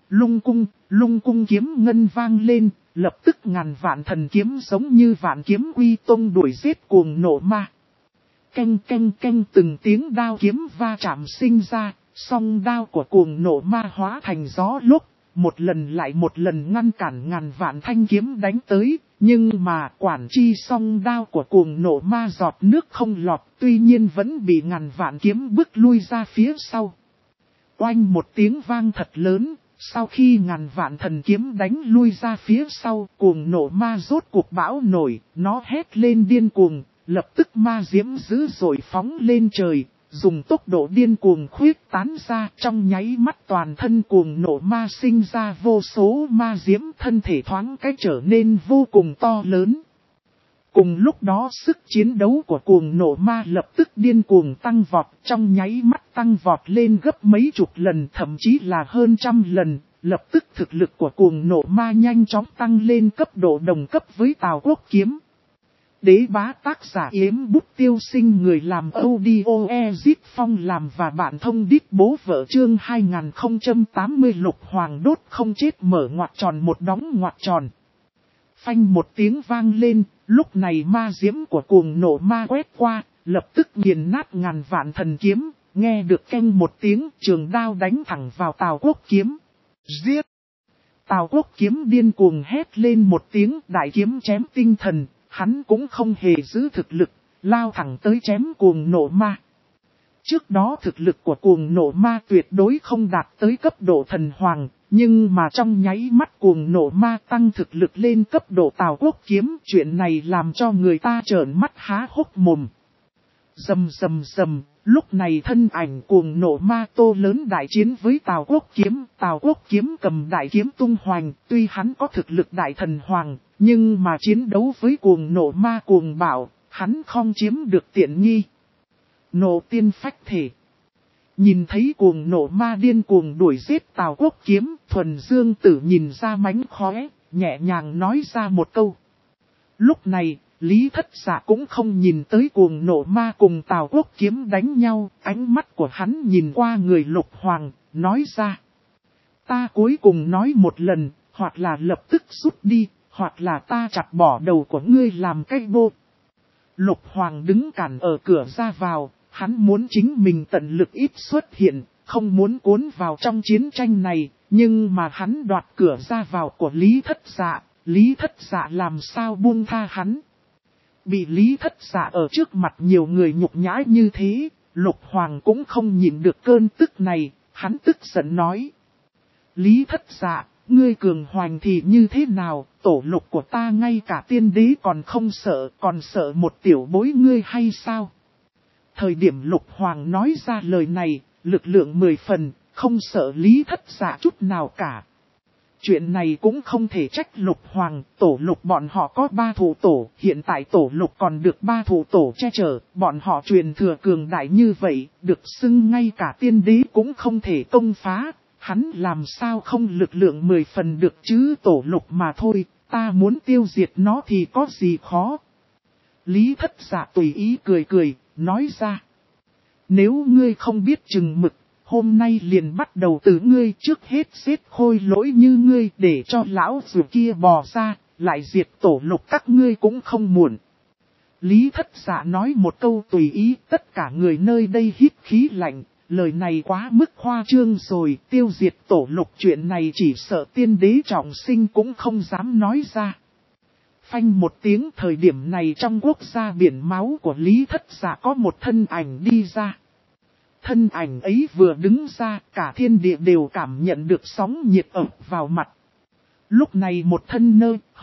cung kiếm ngân vang lên, lập tức ngàn vạn thần kiếm giống như vạn kiếm uy tông đuổi giết cuồng nộ ma. Canh từng tiếng đao kiếm va chạm sinh ra, song đao của cuồng nộ ma hóa thành gió lốc. Một lần lại một lần ngăn cản ngàn vạn thanh kiếm đánh tới, nhưng mà quản chi song đao của cuồng nộ ma giọt nước không lọt, tuy nhiên vẫn bị ngàn vạn kiếm bước lui ra phía sau. Oanh một tiếng vang thật lớn, sau khi ngàn vạn thần kiếm đánh lui ra phía sau, cuồng nộ ma rốt cuộc bão nổi, nó hét lên điên cuồng, lập tức ma diễm dữ dội phóng lên trời. Dùng tốc độ điên cuồng khuyết tán ra trong nháy mắt toàn thân cuồng nộ ma sinh ra vô số ma diễm thân thể thoáng cách trở nên vô cùng to lớn. Cùng lúc đó sức chiến đấu của cuồng nộ ma lập tức điên cuồng tăng vọt trong nháy mắt tăng vọt lên gấp mấy chục lần thậm chí là hơn trăm lần. Lập tức thực lực của cuồng nộ ma nhanh chóng tăng lên cấp độ đồng cấp với Tào Quốc Kiếm. Đế bá tác giả Yếm Bút Tiêu Sinh, người làm audio Ezit Phong làm và bạn thông đít bố vợ. Chương 2080 Lục Hoàng đốt không chết, mở ngoặc tròn một đóng ngoặc tròn. Phanh một tiếng vang lên, lúc này ma diễm của cuồng nộ ma quét qua, lập tức nghiền nát ngàn vạn thần kiếm, nghe được keng một tiếng, trường đao đánh thẳng vào Tào Quốc Kiếm. Giết! Tào Quốc Kiếm điên cuồng hét lên một tiếng, đại kiếm chém tinh thần, hắn cũng không hề giữ thực lực, lao thẳng tới chém cuồng nộ ma. Trước đó thực lực của cuồng nộ ma tuyệt đối không đạt tới cấp độ thần hoàng, nhưng mà trong nháy mắt cuồng nộ ma tăng thực lực lên cấp độ Tào Quốc Kiếm, chuyện này làm cho người ta trợn mắt há hốc mồm. Rầm rầm rầm, lúc này thân ảnh cuồng nộ ma tô lớn đại chiến với Tào Quốc Kiếm cầm đại kiếm tung hoành, tuy hắn có thực lực đại thần hoàng, nhưng mà chiến đấu với cuồng nộ ma cuồng bạo, hắn không chiếm được tiện nghi. Nộ tiên phách thể. Nhìn thấy cuồng nộ ma điên cuồng đuổi giết Tào Quốc Kiếm, Thuần Dương Tử nhìn ra mánh khóe, nhẹ nhàng nói ra một câu. Lúc này, Lý Thất Dạ cũng không nhìn tới cuồng nộ ma cùng Tào Quốc Kiếm đánh nhau, ánh mắt của hắn nhìn qua người Lục Hoàng, nói ra. Ta cuối cùng nói một lần, hoặc là lập tức rút đi, hoặc là ta chặt bỏ đầu của ngươi làm cây bô. Lục Hoàng đứng cản ở cửa ra vào, hắn muốn chính mình tận lực ít xuất hiện, không muốn cuốn vào trong chiến tranh này, nhưng mà hắn đoạt cửa ra vào của Lý Thất Dạ làm sao buông tha hắn. Bị Lý Thất Dạ ở trước mặt nhiều người nhục nhã như thế, Lục Hoàng cũng không nhịn được cơn tức này, hắn tức giận nói. Lý Thất Dạ, ngươi cường hoành thì như thế nào, tổ lục của ta ngay cả tiên đế còn không sợ, còn sợ một tiểu bối ngươi hay sao? Thời điểm Lục Hoàng nói ra lời này, lực lượng 10 phần, không sợ Lý Thất Dạ chút nào cả. Chuyện này cũng không thể trách Lục Hoàng, tổ lục bọn họ có 3 thủ tổ, hiện tại tổ lục còn được 3 thủ tổ che chở, bọn họ truyền thừa cường đại như vậy, được xưng ngay cả tiên đế cũng không thể công phá, hắn làm sao không lực lượng 10 phần được chứ, tổ lục mà thôi, ta muốn tiêu diệt nó thì có gì khó. Lý Thất Dạ tùy ý cười cười, nói ra. Nếu ngươi không biết chừng mực, hôm nay liền bắt đầu từ ngươi, trước hết giết khôi lỗi như ngươi để cho lão dù kia bò ra, lại diệt tổ lục các ngươi cũng không muộn. Lý Thất Dạ nói một câu tùy ý, tất cả người nơi đây hít khí lạnh, lời này quá mức khoa trương rồi, tiêu diệt tổ lục chuyện này chỉ sợ tiên đế trọng sinh cũng không dám nói ra. Phanh một tiếng, thời điểm này trong quốc gia biển máu của Lý Thất Dạ có một thân ảnh đi ra. Thân ảnh ấy vừa đứng ra, cả thiên địa đều cảm nhận được sóng nhiệt ập vào mặt. Lúc này một thân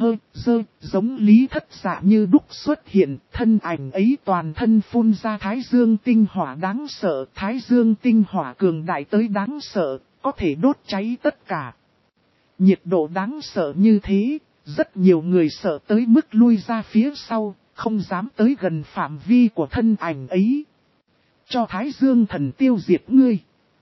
giống Lý Thất Dạ như đúc xuất hiện, thân ảnh ấy toàn thân phun ra thái dương tinh hỏa đáng sợ, thái dương tinh hỏa cường đại tới đáng sợ, có thể đốt cháy tất cả. Nhiệt độ đáng sợ như thế, rất nhiều người sợ tới mức lui ra phía sau, không dám tới gần phạm vi của thân ảnh ấy. Cho Thái Dương thần tiêu diệt ngươi.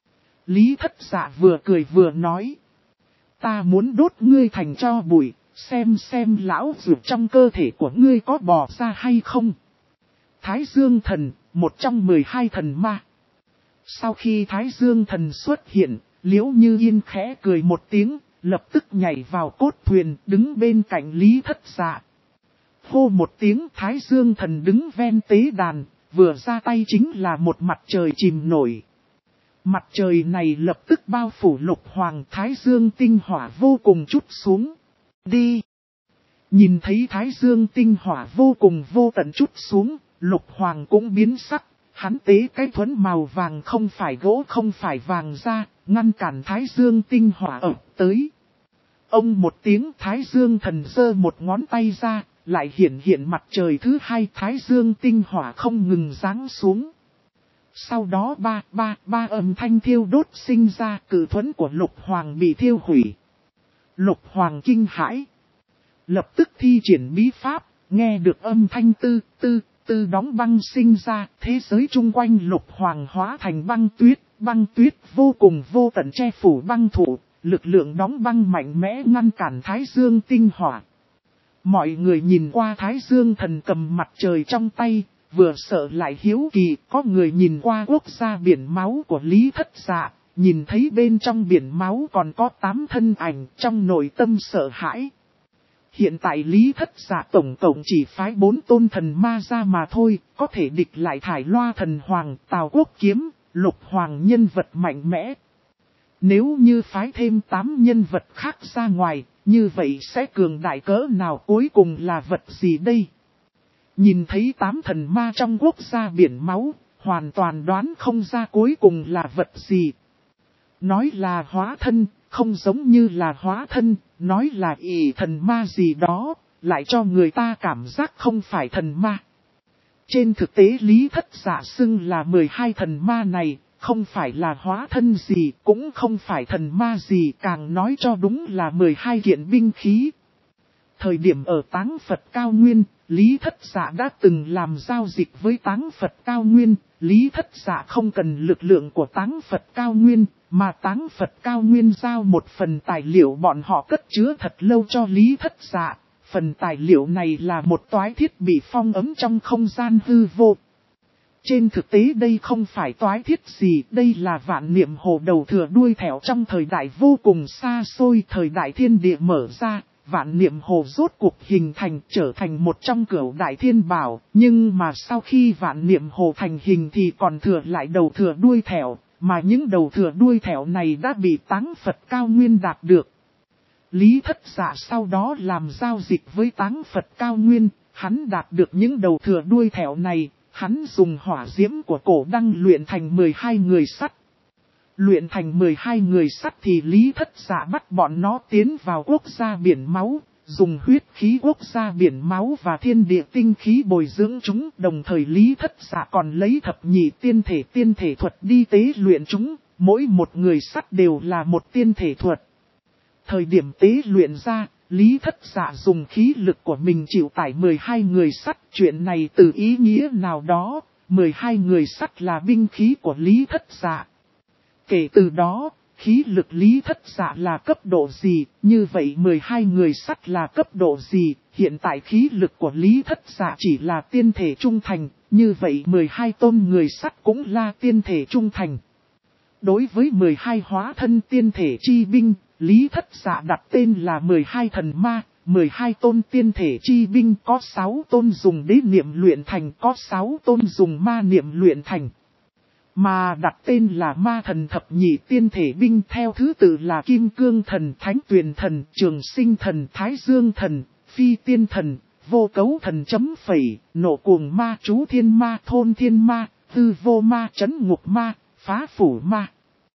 Lý Thất Dạ vừa cười vừa nói. Ta muốn đốt ngươi thành tro bụi, xem lão dược trong cơ thể của ngươi có bò ra hay không. Thái Dương thần, một trong 12 thần ma. Sau khi Thái Dương thần xuất hiện, Liễu Như Yên khẽ cười một tiếng, lập tức nhảy vào cốt thuyền, đứng bên cạnh Lý Thất Dạ. Hô một tiếng, Thái Dương thần đứng ven tế đàn, vừa ra tay chính là một mặt trời chìm nổi. Mặt trời này lập tức bao phủ Lục Hoàng, Thái Dương tinh hỏa vô cùng chút xuống. Đi! Nhìn thấy Thái Dương tinh hỏa vô cùng vô tận chút xuống, Lục Hoàng cũng biến sắc, hắn tế cái thuẫn màu vàng không phải gỗ không phải vàng ra, ngăn cản Thái Dương tinh hỏa ập tới. Ông một tiếng, Thái Dương thần giơ một ngón tay ra, lại hiện mặt trời thứ hai, Thái Dương tinh hỏa không ngừng giáng xuống. Sau đó ba âm thanh thiêu đốt sinh ra, cự thuẫn của Lục Hoàng bị thiêu hủy. Lục Hoàng kinh hãi, lập tức thi triển bí pháp, nghe được âm thanh tư đóng băng sinh ra, thế giới chung quanh Lục Hoàng hóa thành băng tuyết vô cùng vô tận che phủ băng thủ, lực lượng đóng băng mạnh mẽ ngăn cản Thái Dương tinh hỏa. Mọi người nhìn qua Thái Dương thần cầm mặt trời trong tay, vừa sợ lại hiếu kỳ, có người nhìn qua quốc gia biển máu của Lý Thất Dạ, nhìn thấy bên trong biển máu còn có 8 thân ảnh, trong nội tâm sợ hãi. Hiện tại Lý Thất Dạ tổng cộng chỉ phái 4 tôn thần ma ra mà thôi, có thể địch lại Thải Loa thần hoàng, Tào Quốc Kiếm, Lục Hoàng nhân vật mạnh mẽ. Nếu như phái thêm 8 nhân vật khác ra ngoài, như vậy sẽ cường đại cỡ nào, cuối cùng là vật gì đây? Nhìn thấy 8 thần ma trong quốc gia biển máu, hoàn toàn đoán không ra cuối cùng là vật gì. Nói là hóa thân, không giống như là hóa thân, nói là thần ma gì đó, lại cho người ta cảm giác không phải thần ma. Trên thực tế Lý Thất Dạ xưng là 12 thần ma này, không phải là hóa thân gì, cũng không phải thần ma gì, càng nói cho đúng là 12 kiện binh khí. Thời điểm ở Táng Phật Cao Nguyên, Lý Thất Dạ đã từng làm giao dịch với Táng Phật Cao Nguyên. Lý Thất Dạ không cần lực lượng của Táng Phật Cao Nguyên, mà Táng Phật Cao Nguyên giao một phần tài liệu bọn họ cất chứa thật lâu cho Lý Thất Dạ. Phần tài liệu này là một toái thiết bị phong ấm trong không gian hư vô. Trên thực tế đây không phải toái thiết gì, đây là vạn niệm hồ đầu thừa đuôi thẻo trong thời đại vô cùng xa xôi, thời đại thiên địa mở ra. Vạn niệm hồ rốt cuộc hình thành trở thành một trong cửu đại thiên bảo, nhưng mà sau khi vạn niệm hồ thành hình thì còn thừa lại đầu thừa đuôi thẻo, mà những đầu thừa đuôi thẻo này đã bị Táng Phật Cao Nguyên đạt được. Lý Thất Dạ sau đó làm giao dịch với Táng Phật Cao Nguyên, hắn đạt được những đầu thừa đuôi thẻo này, hắn dùng hỏa diễm của cổ đăng luyện thành 12 người sắt. Luyện thành 12 người sắt thì Lý Thất Dạ bắt bọn nó tiến vào quốc gia biển máu, dùng huyết khí quốc gia biển máu và thiên địa tinh khí bồi dưỡng chúng. Đồng thời Lý Thất Dạ còn lấy thập nhị tiên thể thuật đi tế luyện chúng, mỗi một người sắt đều là một tiên thể thuật. Thời điểm tế luyện ra, Lý Thất Dạ dùng khí lực của mình chịu tải 12 người sắt. Chuyện này từ ý nghĩa nào đó, 12 người sắt là binh khí của Lý Thất Dạ. Kể từ đó, khí lực Lý Thất Dạ là cấp độ gì, như vậy 12 người sắt là cấp độ gì, hiện tại khí lực của Lý Thất Dạ chỉ là tiên thể trung thành, như vậy 12 tôn người sắt cũng là tiên thể trung thành. Đối với 12 hóa thân tiên thể chi binh, Lý Thất Dạ đặt tên là 12 thần ma, 12 tôn tiên thể chi binh có 6 tôn dùng đế niệm luyện thành, có 6 tôn dùng ma niệm luyện thành. Mà đặt tên là ma thần thập nhị tiên thể binh theo thứ tự là Kim Cương Thần, Thánh Tuyền Thần, Trường Sinh Thần, Thái Dương Thần, Phi Tiên Thần, Vô Cấu Thần chấm phẩy, Nộ Cuồng Ma, Chú Thiên Ma, Thôn Thiên Ma, Tư Vô Ma, Trấn Ngục Ma, Phá Phủ Ma.